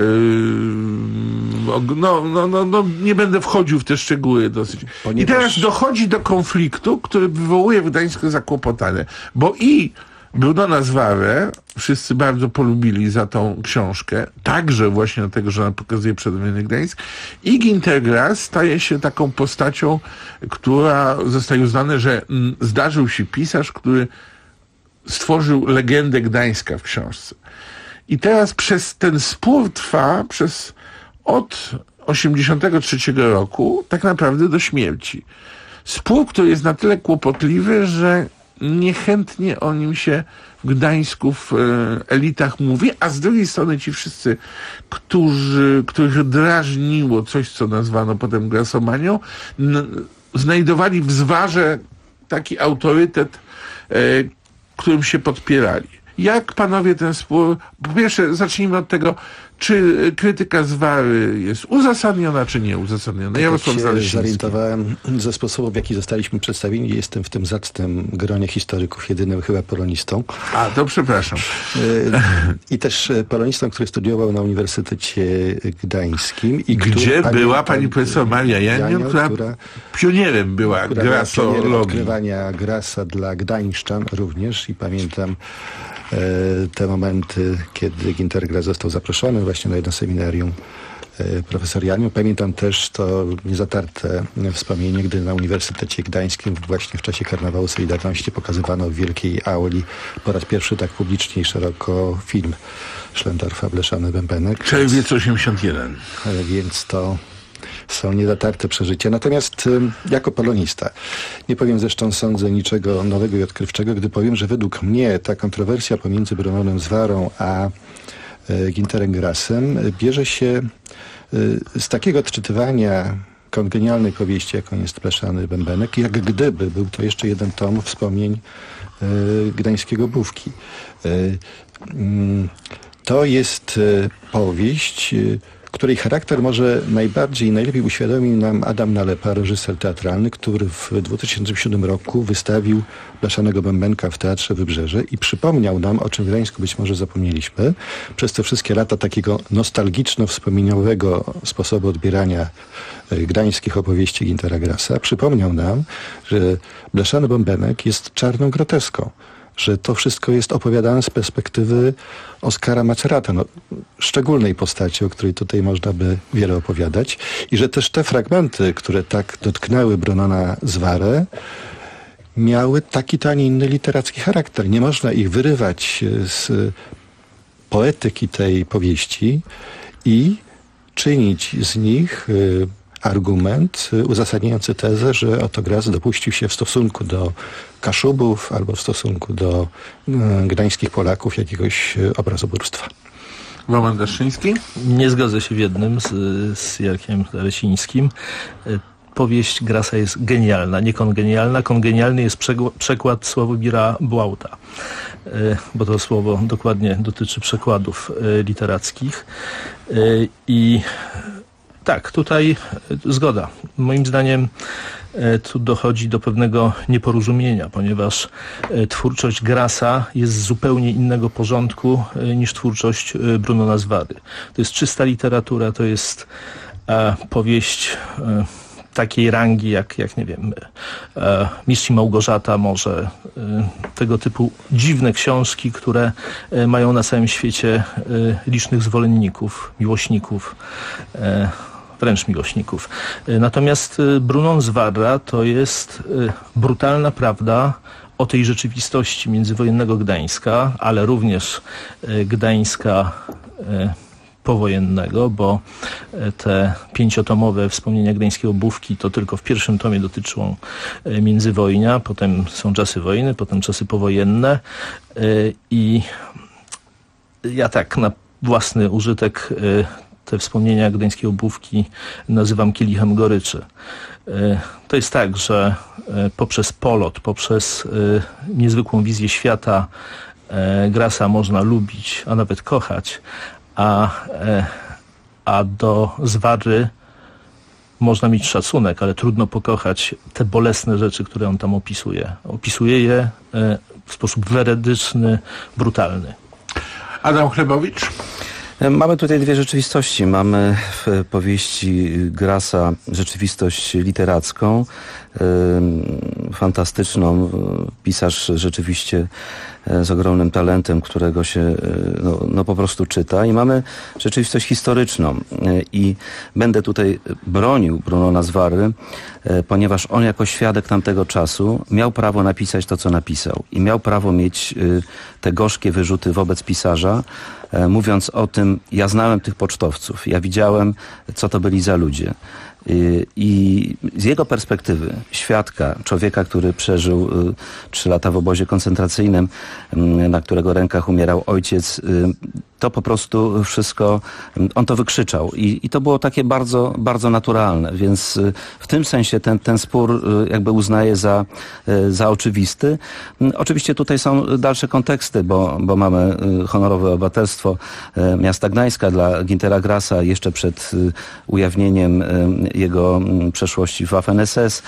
nie będę wchodził w te szczegóły dosyć. I teraz dochodzi do konfliktu, który wywołuje w Gdańsku zakłopotanie, bo i Brunona Zwarę wszyscy bardzo polubili za tą książkę, także właśnie dlatego, że ona pokazuje przedwojenny Gdańsk, i Günter Grass staje się taką postacią, która zostaje uznana, że zdarzył się pisarz, który stworzył legendę Gdańska w książce. I teraz ten spór trwa od 1983 roku tak naprawdę do śmierci. Spór, który jest na tyle kłopotliwy, że niechętnie o nim się w Gdańsku w elitach mówi, a z drugiej strony ci wszyscy, których drażniło coś, co nazwano potem grasomanią, znajdowali w Zwarze taki autorytet, którym się podpierali. Jak panowie ten spór... Po pierwsze, zacznijmy od tego, czy krytyka Zwary jest uzasadniona, czy nieuzasadniona. Ja się zorientowałem ze sposobu, w jaki zostaliśmy przedstawieni. Jestem w tym zacnym gronie historyków jedynym chyba polonistą. A, to przepraszam. I też polonistą, który studiował na Uniwersytecie Gdańskim. Gdzie była pani profesor Maria Janion, która pionierem była grasologii. Odkrywania Grassa dla gdańszczan również. I pamiętam te momenty, kiedy Günter Grass został zaproszony właśnie na jedno seminarium profesor Janion. Pamiętam też to niezatarte wspomnienie, gdy na Uniwersytecie Gdańskim właśnie w czasie Karnawału Solidarności pokazywano w wielkiej auli po raz pierwszy tak publicznie i szeroko film Schlendorfa Blaszany Bębenek. Czerwiec 81. Więc to są niezatarte przeżycia. Natomiast jako polonista nie powiem, zresztą sądzę, niczego nowego i odkrywczego, gdy powiem, że według mnie ta kontrowersja pomiędzy Brunonem Zwarą a Günterem Grassem bierze się z takiego odczytywania kongenialnej powieści, jaką jest Blaszany Bębenek, jak gdyby był to jeszcze jeden tom wspomnień gdańskiego Bówki. To jest powieść, której charakter może najbardziej i najlepiej uświadomił nam Adam Nalepa, reżyser teatralny, który w 2007 roku wystawił Blaszanego Bębenka w Teatrze Wybrzeże i przypomniał nam, o czym w Gdańsku być może zapomnieliśmy, przez te wszystkie lata takiego nostalgiczno-wspominaniowego sposobu odbierania gdańskich opowieści Güntera Grassa, przypomniał nam, że Blaszany Bębenek jest czarną groteską, że to wszystko jest opowiadane z perspektywy Oskara Macerata, szczególnej postaci, o której tutaj można by wiele opowiadać, i że też te fragmenty, które tak dotknęły Brunona Zwarę, miały taki to, a nie inny literacki charakter. Nie można ich wyrywać z poetyki tej powieści i czynić z nich argument uzasadniający tezę, że oto Grass dopuścił się w stosunku do Kaszubów albo w stosunku do gdańskich Polaków jakiegoś obrazobójstwa. Roman Daszyński? Nie zgodzę się w jednym z Jarkiem Lesińskim. Powieść Grassa jest genialna, nie kongenialna. Kongenialny jest przekład Sławomira Błauta, bo to słowo dokładnie dotyczy przekładów literackich. I tak, tutaj zgoda. Moim zdaniem tu dochodzi do pewnego nieporozumienia, ponieważ twórczość Grassa jest z zupełnie innego porządku niż twórczość Brunona Zwary. To jest czysta literatura, to jest powieść takiej rangi jak nie wiem, Mistrz i Małgorzata może, tego typu dziwne książki, które mają na całym świecie licznych zwolenników, miłośników. wręcz miłośników. Natomiast Brunon Zwarra to jest brutalna prawda o tej rzeczywistości międzywojennego Gdańska, ale również Gdańska powojennego, bo te 5-tomowe wspomnienia gdańskiego Bówki to tylko w pierwszym tomie dotyczą międzywojnia, potem są czasy wojny, potem czasy powojenne i ja tak na własny użytek te wspomnienia gdańskiego Bówki nazywam kielichem goryczy. To jest tak, że poprzez polot, poprzez niezwykłą wizję świata Grassa można lubić, a nawet kochać, a do Zwarry można mieć szacunek, ale trudno pokochać te bolesne rzeczy, które on tam opisuje. Opisuje je w sposób weredyczny, brutalny. Adam Chlebowicz? Mamy tutaj dwie rzeczywistości. Mamy w powieści Grassa rzeczywistość literacką, fantastyczną. Pisarz rzeczywiście z ogromnym talentem, którego się no po prostu czyta. I mamy rzeczywistość historyczną. I będę tutaj bronił Brunona Zwarry, ponieważ on jako świadek tamtego czasu miał prawo napisać to, co napisał. I miał prawo mieć te gorzkie wyrzuty wobec pisarza, mówiąc o tym, ja znałem tych pocztowców, ja widziałem, co to byli za ludzie. I z jego perspektywy świadka, człowieka, który przeżył 3 lata w obozie koncentracyjnym, na którego rękach umierał ojciec, to po prostu wszystko, on to wykrzyczał i to było takie bardzo, bardzo naturalne, więc w tym sensie ten spór jakby uznaję za oczywisty. Oczywiście tutaj są dalsze konteksty, bo mamy honorowe obywatelstwo miasta Gdańska dla Günthera Grassa jeszcze przed ujawnieniem jego przeszłości w Waffen-SS,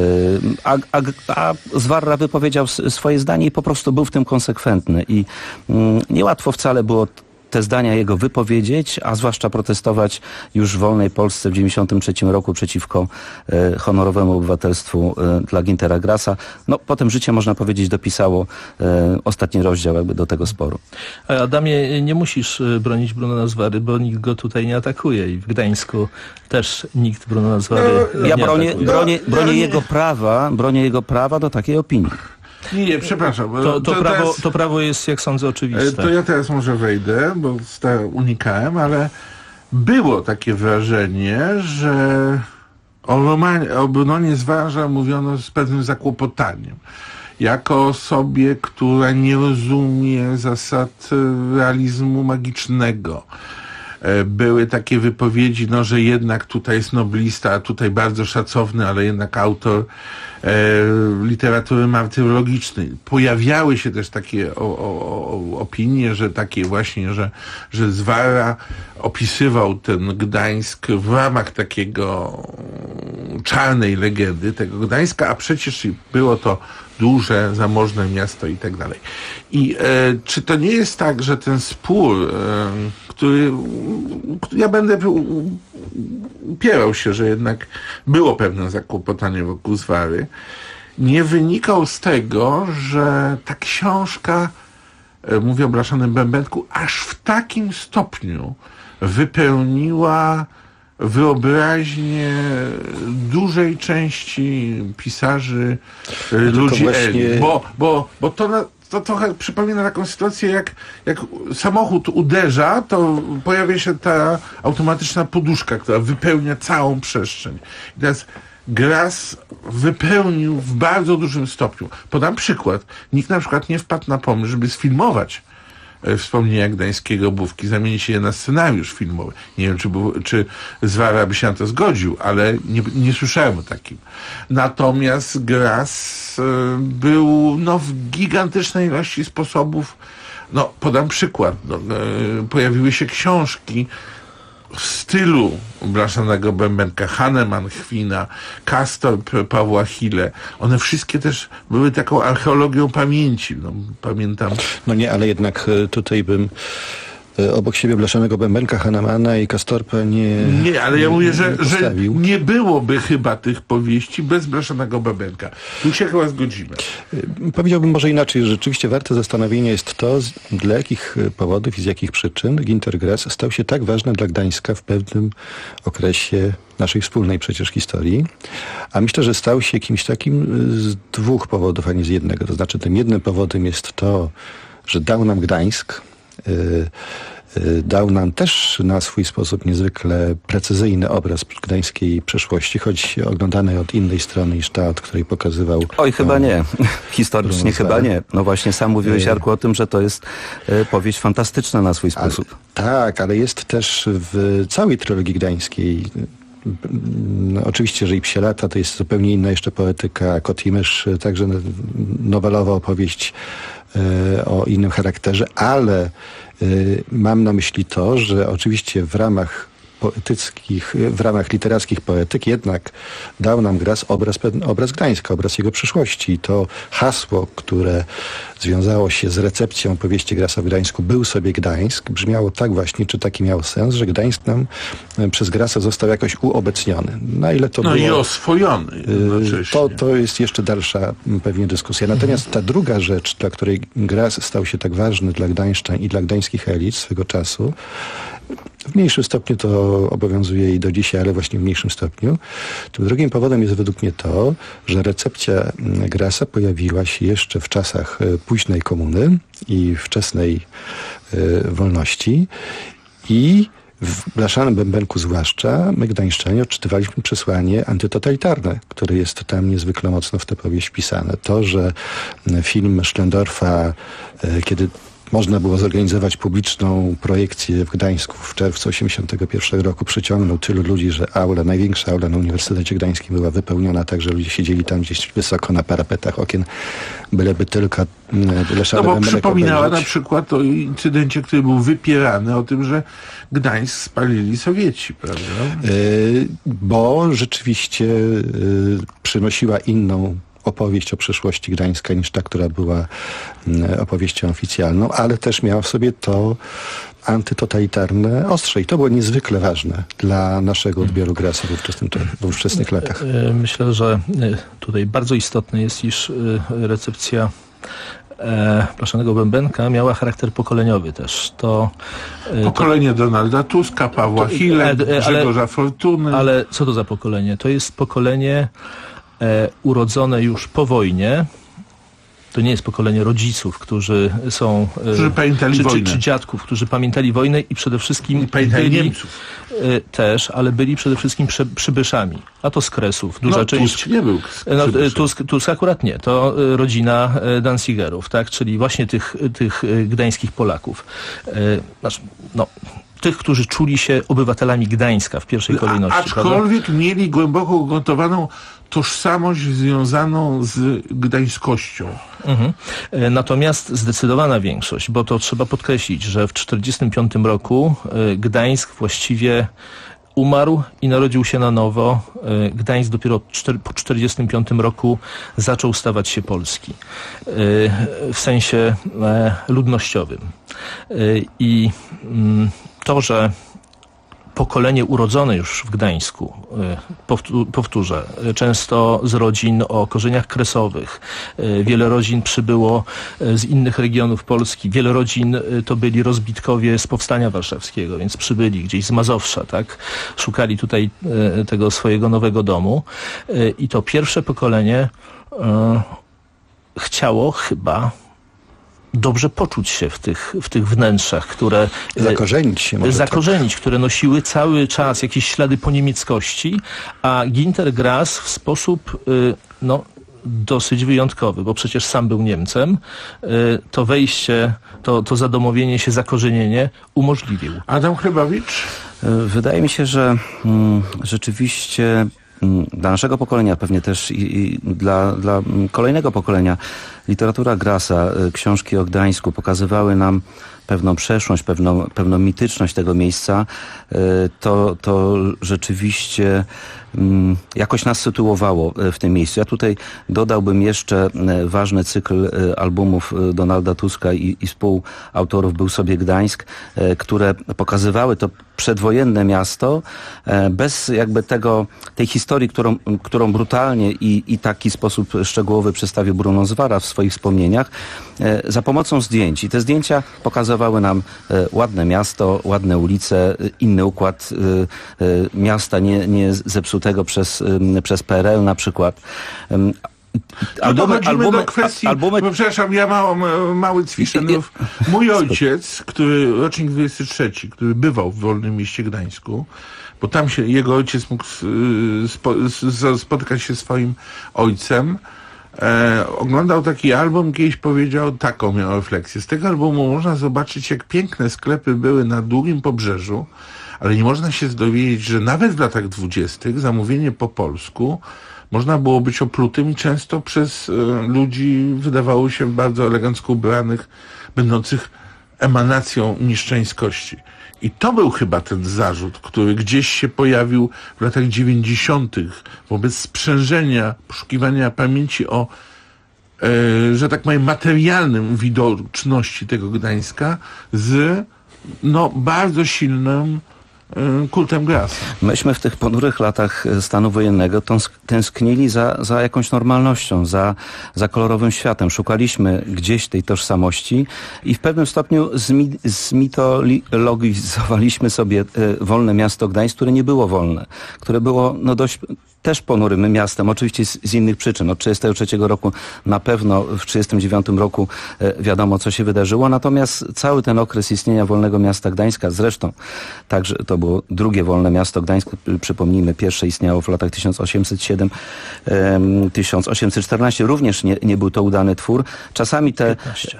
a Zwarra wypowiedział swoje zdanie i po prostu był w tym konsekwentny i niełatwo wcale było te zdania jego wypowiedzieć, a zwłaszcza protestować już w wolnej Polsce w 1993 roku przeciwko honorowemu obywatelstwu dla Günthera Grassa. No, potem życie, można powiedzieć, dopisało ostatni rozdział jakby do tego sporu. Adamie, nie musisz bronić Brunona Zwarry, bo nikt go tutaj nie atakuje i w Gdańsku też nikt Brunona Zwarry ja nie atakuje. bronię jego prawa do takiej opinii. Nie, przepraszam. To prawo jest, jak sądzę, oczywiste. To ja teraz może wejdę, bo unikałem, ale było takie wrażenie, że o Brunonie Zwarrze mówiono z pewnym zakłopotaniem. Jako osobie, która nie rozumie zasad realizmu magicznego. Były takie wypowiedzi, że jednak tutaj jest noblista, a tutaj bardzo szacowny, ale jednak autor literatury martyrologicznej. Pojawiały się też takie opinie, że takie właśnie, że Zwarra opisywał ten Gdańsk w ramach takiego czarnej legendy tego Gdańska, a przecież było to duże, zamożne miasto i tak dalej. I czy to nie jest tak, że ten spór, który ja będę upierał się, że jednak było pewne zakłopotanie wokół Zwarry, nie wynikał z tego, że ta książka, mówię o Blaszanym Bębenku, aż w takim stopniu wypełniła wyobraźnię dużej części pisarzy, ludzi właśnie... bo to trochę przypomina taką sytuację, jak samochód uderza, to pojawia się ta automatyczna poduszka, która wypełnia całą przestrzeń. I teraz Grass wypełnił w bardzo dużym stopniu. Podam przykład. Nikt na przykład nie wpadł na pomysł, żeby sfilmować wspomnienia gdańskiego Bówki, zamienić je na scenariusz filmowy. Nie wiem, czy Zwarra by się na to zgodził, ale nie słyszałem o takim. Natomiast Grass był w gigantycznej ilości sposobów. Podam przykład. Pojawiły się książki w stylu Blaszanego Bębenka, Hahnemann Chwina, Castorp Pawła Hille. One wszystkie też były taką archeologią pamięci. Pamiętam. No nie, ale jednak tutaj bym obok siebie Blaszanego Bębenka, Hahnemana i Castorpa Nie, ale ja mówię, że nie byłoby chyba tych powieści bez Blaszanego Bębenka. Tu się chyba zgodzimy. Powiedziałbym może inaczej, że rzeczywiście warte zastanowienia jest to, dla jakich powodów i z jakich przyczyn Günter Grass stał się tak ważny dla Gdańska w pewnym okresie naszej wspólnej przecież historii. A myślę, że stał się kimś takim z dwóch powodów, a nie z jednego. To znaczy tym jednym powodem jest to, że dał nam Gdańsk, dał nam też na swój sposób niezwykle precyzyjny obraz gdańskiej przeszłości, choć oglądany od innej strony niż ta, od której pokazywał... Oj, chyba nie. Historycznie chyba nie. No właśnie sam mówiłeś, Jarku, o tym, że to jest powieść fantastyczna na swój sposób. Tak, ale jest też w całej trylogii gdańskiej. No, oczywiście, że i Psie lata to jest zupełnie inna jeszcze poetyka. Kot i mysz, także nowelowa opowieść o innym charakterze, ale mam na myśli to, że oczywiście w ramach poetyckich, w ramach literackich poetyk jednak dał nam Grass obraz Gdańska, obraz jego przyszłości. I to hasło, które związało się z recepcją powieści Grassa w Gdańsku, Był sobie Gdańsk, brzmiało tak właśnie, czy taki miał sens, że Gdańsk nam przez Grassa został jakoś uobecniony. Na ile to było... i oswojony. To jest jeszcze dalsza pewnie dyskusja. Natomiast ta druga rzecz, dla której Grass stał się tak ważny dla gdańszczan i dla gdańskich elit swego czasu, w mniejszym stopniu to obowiązuje i do dzisiaj, ale właśnie w mniejszym stopniu. Tym drugim powodem jest według mnie to, że recepcja Grassa pojawiła się jeszcze w czasach późnej komuny i wczesnej wolności i w Blaszanym Bębenku zwłaszcza my gdańszczanie odczytywaliśmy przesłanie antytotalitarne, które jest tam niezwykle mocno w tę powieść wpisane. To, że film Schlendorfa, kiedy można było zorganizować publiczną projekcję w Gdańsku w czerwcu 1981 roku, przyciągnął tylu ludzi, że największa aula na Uniwersytecie Gdańskim była wypełniona tak, że ludzie siedzieli tam gdzieś wysoko na parapetach okien, byleby tylko Blaszany Bębenek przypominała na przykład o incydencie, który był wypierany, o tym, że Gdańsk spalili Sowieci, prawda? Bo rzeczywiście przynosiła inną opowieść o przeszłości Gdańska niż ta, która była opowieścią oficjalną, ale też miała w sobie to antytotalitarne ostrze i to było niezwykle ważne dla naszego odbioru Grassa w ówczesnych latach. Myślę, że tutaj bardzo istotne jest, iż recepcja Blaszanego Bębenka miała charakter pokoleniowy też. Pokolenie Donalda Tuska, Pawła Chile, Grzegorza Fortuny. Ale co to za pokolenie? To jest pokolenie urodzone już po wojnie. To nie jest pokolenie rodziców, którzy są... Którzy pamiętali wojnę. Czy dziadków, którzy pamiętali wojnę i przede wszystkim pamiętali Niemców. Też, ale byli przede wszystkim przybyszami. A to z Kresów. Duża część... Tusk nie był Tusk akurat nie. To rodzina Danzigerów, tak? Czyli właśnie tych gdańskich Polaków. Tych, którzy czuli się obywatelami Gdańska w pierwszej kolejności. Aczkolwiek mieli głęboko ugruntowaną tożsamość związaną z gdańskością. Natomiast zdecydowana większość, bo to trzeba podkreślić, że w 1945 roku Gdańsk właściwie umarł i narodził się na nowo. Gdańsk dopiero po 1945 roku zaczął stawać się polski w sensie ludnościowym. I to, że pokolenie urodzone już w Gdańsku, powtórzę, często z rodzin o korzeniach kresowych. Wiele rodzin przybyło z innych regionów Polski. Wiele rodzin to byli rozbitkowie z Powstania Warszawskiego, więc przybyli gdzieś z Mazowsza, tak? Szukali tutaj tego swojego nowego domu. I to pierwsze pokolenie chciało chyba dobrze poczuć się w tych wnętrzach, które... Zakorzenić, które nosiły cały czas jakieś ślady poniemieckości, a Günter Grass w sposób dosyć wyjątkowy, bo przecież sam był Niemcem, to wejście, to zadomowienie się, zakorzenienie umożliwił. Adam Chlebowicz? Wydaje mi się, że rzeczywiście dla naszego pokolenia, pewnie też i dla kolejnego pokolenia literatura Grasa, książki o Gdańsku pokazywały nam pewną przeszłość, pewną mityczność tego miejsca, to rzeczywiście jakoś nas sytuowało w tym miejscu. Ja tutaj dodałbym jeszcze ważny cykl albumów Donalda Tuska i współautorów Był sobie Gdańsk, które pokazywały to przedwojenne miasto bez jakby tej historii, którą brutalnie i taki sposób szczegółowy przedstawił Brunon Zwara w swoich wspomnieniach, za pomocą zdjęć. I te zdjęcia pokazywały nam ładne miasto, ładne ulice, inny układ miasta, nie zepsutego przez PRL na przykład. Dochodzimy do kwestii, przepraszam, ja mały Cwiszynów. Mój ojciec, rocznik 23, który bywał w Wolnym Mieście Gdańsku, bo tam jego ojciec mógł spotkać się z swoim ojcem, oglądał taki album, kiedyś powiedział taką miał refleksję. Z tego albumu można zobaczyć, jak piękne sklepy były na długim pobrzeżu, ale nie można się dowiedzieć, że nawet w latach 20. zamówienie po polsku można było być oplutym i często przez ludzi wydawało się bardzo elegancko ubranych, będących emanacją nieszczęskości. I to był chyba ten zarzut, który gdzieś się pojawił w latach 90. wobec sprzężenia, poszukiwania pamięci o, że tak powiem, materialnym widoczności tego Gdańska z bardzo silnym kultem Grasa. Myśmy w tych ponurych latach stanu wojennego tęsknili za jakąś normalnością, za kolorowym światem. Szukaliśmy gdzieś tej tożsamości i w pewnym stopniu zmitologizowaliśmy sobie wolne miasto Gdańsk, które nie było wolne, które było dość też ponurym miastem, oczywiście z innych przyczyn. Od 1933 roku na pewno, w 1939 roku wiadomo, co się wydarzyło, natomiast cały ten okres istnienia Wolnego Miasta Gdańska, zresztą także to było drugie Wolne Miasto Gdańsk, przypomnijmy, pierwsze istniało w latach 1807-1814, również nie był to udany twór. Czasami te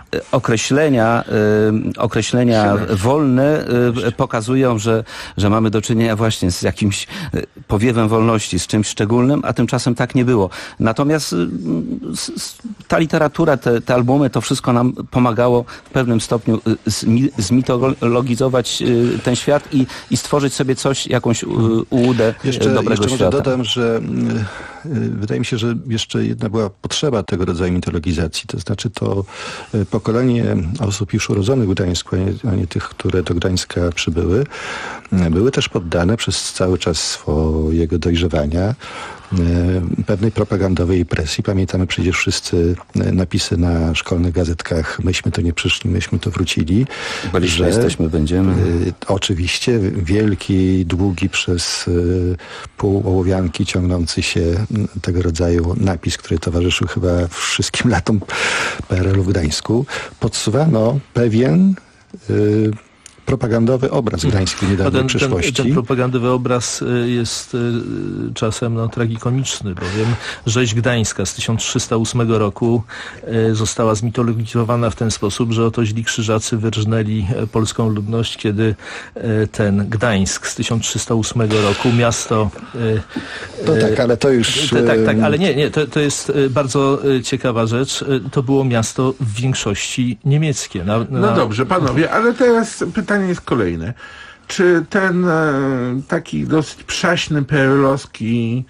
określenia wolne pokazują, że mamy do czynienia właśnie z jakimś powiewem wolności, z czymś szczególnym, a tymczasem tak nie było. Natomiast ta literatura, te albumy, to wszystko nam pomagało w pewnym stopniu zmitologizować ten świat i stworzyć sobie coś, jakąś ułudę dobrego świata. Może dodam, że wydaje mi się, że jeszcze jedna była potrzeba tego rodzaju mitologizacji, to znaczy to pokolenie osób już urodzonych w Gdańsku, a nie tych, które do Gdańska przybyły, były też poddane przez cały czas swojego dojrzewania pewnej propagandowej presji. Pamiętamy przecież wszyscy napisy na szkolnych gazetkach: myśmy to nie przyszli, myśmy to wrócili. Że jesteśmy, będziemy. Oczywiście wielki, długi przez pół ołowianki ciągnący się tego rodzaju napis, który towarzyszył chyba wszystkim latom PRL-u w Gdańsku. Podsuwano pewien propagandowy obraz Gdański niedawnej przyszłości. Ten propagandowy obraz jest czasem tragikomiczny, bowiem rzeź gdańska z 1308 roku została zmitologizowana w ten sposób, że oto źli krzyżacy wyrżnęli polską ludność, kiedy ten Gdańsk z 1308 roku, miasto... tak, ale to już... Tak, ale nie, to jest bardzo ciekawa rzecz. To było miasto w większości niemieckie. No dobrze, panowie, ale teraz pytanie jest kolejne. Czy ten taki dosyć przaśny PRL-owski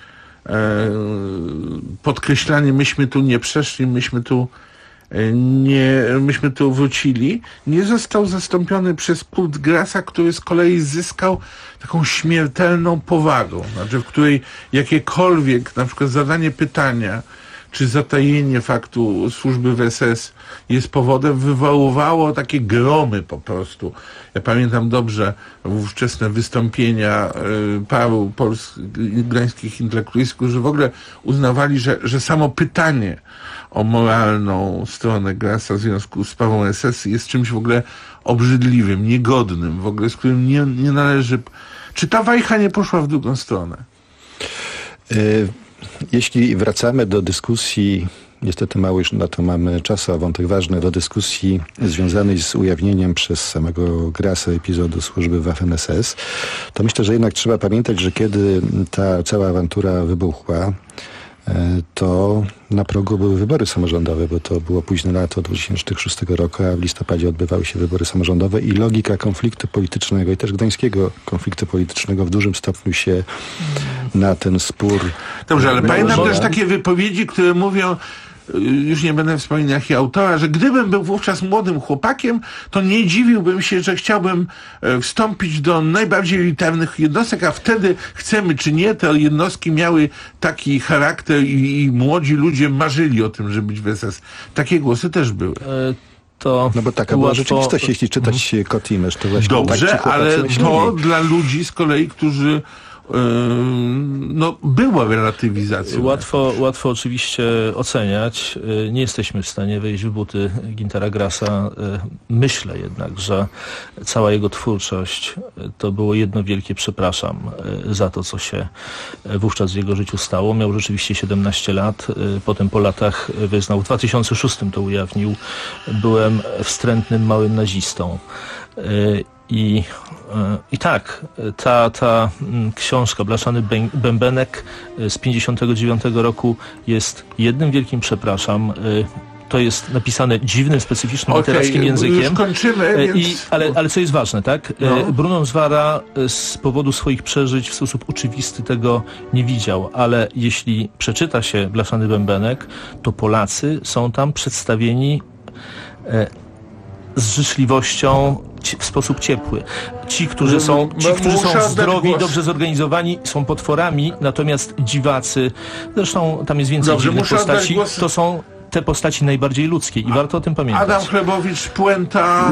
podkreślanie myśmy tu nie przeszli, myśmy tu wrócili, nie został zastąpiony przez kult Grasa, który z kolei zyskał taką śmiertelną powagą, znaczy w której jakiekolwiek na przykład zadanie pytania czy zatajenie faktu służby w SS jest powodem, wywoływało takie gromy po prostu. Ja pamiętam dobrze ówczesne wystąpienia paru gdańskich intelektualistów, że w ogóle uznawali, że samo pytanie o moralną stronę Grasa w związku z sprawą SS jest czymś w ogóle obrzydliwym, niegodnym, w ogóle z którym nie należy... Czy ta wajcha nie poszła w drugą stronę? Jeśli wracamy do dyskusji, niestety mało już na to mamy czasu, a wątek ważny, do dyskusji związanej z ujawnieniem przez samego Grasa epizodu służby Waffen-SS, to myślę, że jednak trzeba pamiętać, że kiedy ta cała awantura wybuchła, to na progu były wybory samorządowe, bo to było późne lato 2006 roku, a w listopadzie odbywały się wybory samorządowe i logika konfliktu politycznego i też gdańskiego konfliktu politycznego w dużym stopniu się na ten spór... Dobrze, ale pamiętam też takie wypowiedzi, które mówią, już nie będę wspominał jaki autora, że gdybym był wówczas młodym chłopakiem, to nie dziwiłbym się, że chciałbym wstąpić do najbardziej elitarnych jednostek, a wtedy, chcemy czy nie, te jednostki miały taki charakter i młodzi ludzie marzyli o tym, żeby być w SS. Takie głosy też były. No bo taka była rzeczywistość, jeśli czytać Kot i mysz, to właśnie dobrze, tak ci ale myśleli. to dla ludzi z kolei, którzy była relatywizacja. Łatwo oczywiście oceniać. Nie jesteśmy w stanie wejść w buty Güntera Grassa. Myślę jednak, że cała jego twórczość to było jedno wielkie przepraszam za to, co się wówczas w jego życiu stało. Miał rzeczywiście 17 lat. Potem po latach wyznał, w 2006 to ujawnił, byłem wstrętnym małym nazistą. I tak, ta książka Blaszany Bębenek z 59 roku jest jednym wielkim przepraszam. To jest napisane dziwnym, specyficznym literackim językiem. Już kończymy, więc... ale co jest ważne, tak? Bruno Zwara z powodu swoich przeżyć w sposób oczywisty tego nie widział, ale jeśli przeczyta się Blaszany Bębenek, to Polacy są tam przedstawieni z życzliwością, w sposób ciepły. Ci, którzy są zdrowi, dobrze zorganizowani, są potworami, natomiast dziwacy, zresztą tam jest więcej dziwnych postaci, to są te postaci najbardziej ludzkie i warto o tym pamiętać. Adam Chlebowicz, puenta,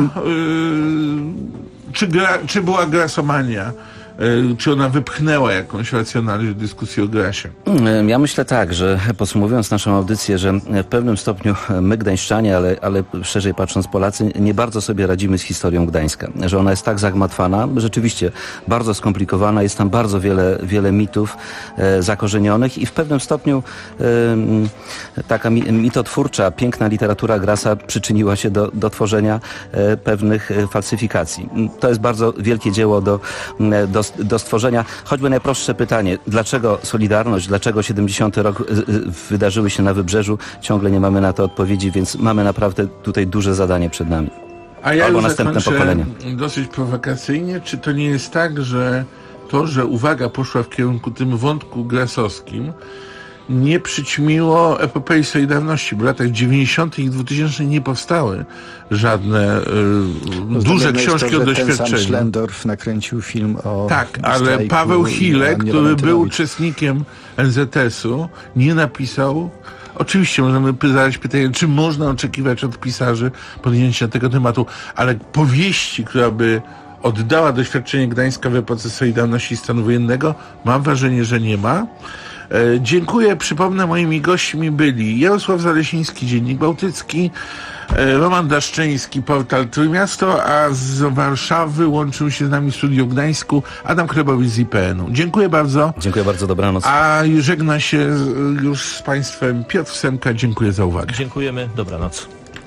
czy była grasomania? Czy ona wypchnęła jakąś racjonalną dyskusję o Grassie? Ja myślę tak, że podsumowując naszą audycję, że w pewnym stopniu my Gdańszczanie, ale szerzej patrząc Polacy, nie bardzo sobie radzimy z historią Gdańska. Że ona jest tak zagmatwana, rzeczywiście bardzo skomplikowana, jest tam bardzo wiele mitów zakorzenionych i w pewnym stopniu taka mitotwórcza, piękna literatura Grassa przyczyniła się do tworzenia pewnych falsyfikacji. To jest bardzo wielkie dzieło do stworzenia. Choćby najprostsze pytanie, dlaczego Solidarność, dlaczego 70. rok wydarzyły się na Wybrzeżu? Ciągle nie mamy na to odpowiedzi, więc mamy naprawdę tutaj duże zadanie przed nami. A ja albo już następne pokolenie. Dosyć prowokacyjnie, czy to nie jest tak, że to, że uwaga poszła w kierunku tym wątku grassowskim, nie przyćmiło epopei Solidarności, bo w latach 90. i 2000 nie powstały żadne duże książki o doświadczeniu. Ten sam Schlendorf nakręcił film o... Tak, ale Paweł Chile, który był uczestnikiem NZS-u, nie napisał... Oczywiście możemy zadać pytanie, czy można oczekiwać od pisarzy podjęcia tego tematu, ale powieści, która by oddała doświadczenie Gdańska w epoce Solidarności i stanu wojennego, mam wrażenie, że nie ma. Dziękuję. Przypomnę, moimi gośćmi byli Jarosław Zalesiński, Dziennik Bałtycki, Roman Daszczyński, portal Trójmiasto, a z Warszawy łączył się z nami w studiu w Gdańsku Adam Chlebowicz z IPN-u. Dziękuję bardzo. Dziękuję bardzo, dobranoc. A żegna się już z Państwem Piotr Semka. Dziękuję za uwagę. Dziękujemy, dobranoc.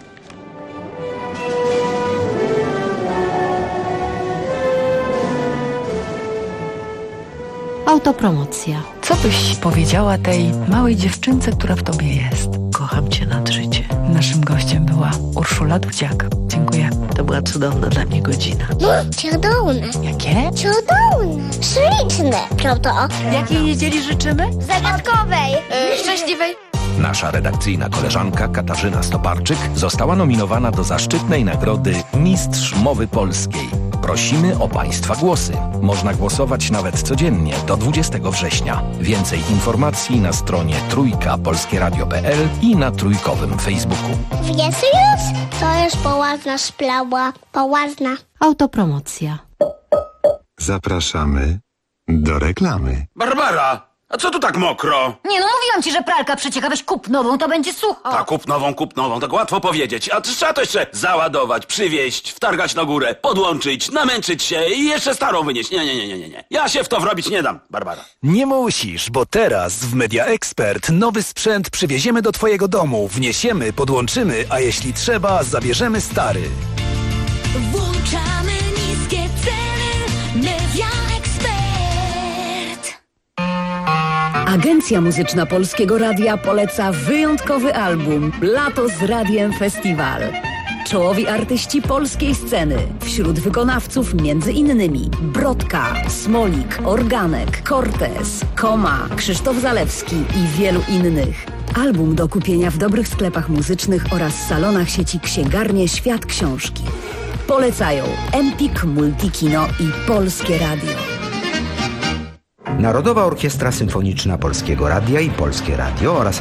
Autopromocja. Co byś powiedziała tej małej dziewczynce, która w tobie jest? Kocham cię nad życie. Naszym gościem była Urszula Dudziak. Dziękuję. To była cudowna dla mnie godzina. Cudowne. Jakie? Cudowne. Śliczne. Prawda? Jakiej niedzieli życzymy? Zagadkowej. Szczęśliwej. Nasza redakcyjna koleżanka Katarzyna Stoparczyk została nominowana do zaszczytnej nagrody Mistrz Mowy Polskiej. Prosimy o Państwa głosy. Można głosować nawet codziennie do 20 września. Więcej informacji na stronie trójkapolskieradio.pl i na trójkowym Facebooku. Wiesz już? To już poważna sprawa. Poważna. Autopromocja. Zapraszamy do reklamy. Barbara! A co tu tak mokro? Nie no, mówiłam ci, że pralka przecieka, weź kup nową, to będzie sucho. Tak, kup nową, tak łatwo powiedzieć. A trzeba to jeszcze załadować, przywieźć, wtargać na górę, podłączyć, namęczyć się i jeszcze starą wynieść. Nie. Ja się w to wrobić nie dam, Barbara. Nie musisz, bo teraz w Media Expert nowy sprzęt przywieziemy do twojego domu, wniesiemy, podłączymy, a jeśli trzeba, zabierzemy stary. Włączamy niskie ceny. Media Expert. Agencja Muzyczna Polskiego Radia poleca wyjątkowy album Lato z Radiem Festiwal. Czołowi artyści polskiej sceny. Wśród wykonawców między innymi Brodka, Smolik, Organek, Cortez, Koma, Krzysztof Zalewski i wielu innych. Album do kupienia w dobrych sklepach muzycznych oraz salonach sieci Księgarnie Świat Książki. Polecają Empik, Multikino i Polskie Radio. Narodowa Orkiestra Symfoniczna Polskiego Radia i Polskie Radio oraz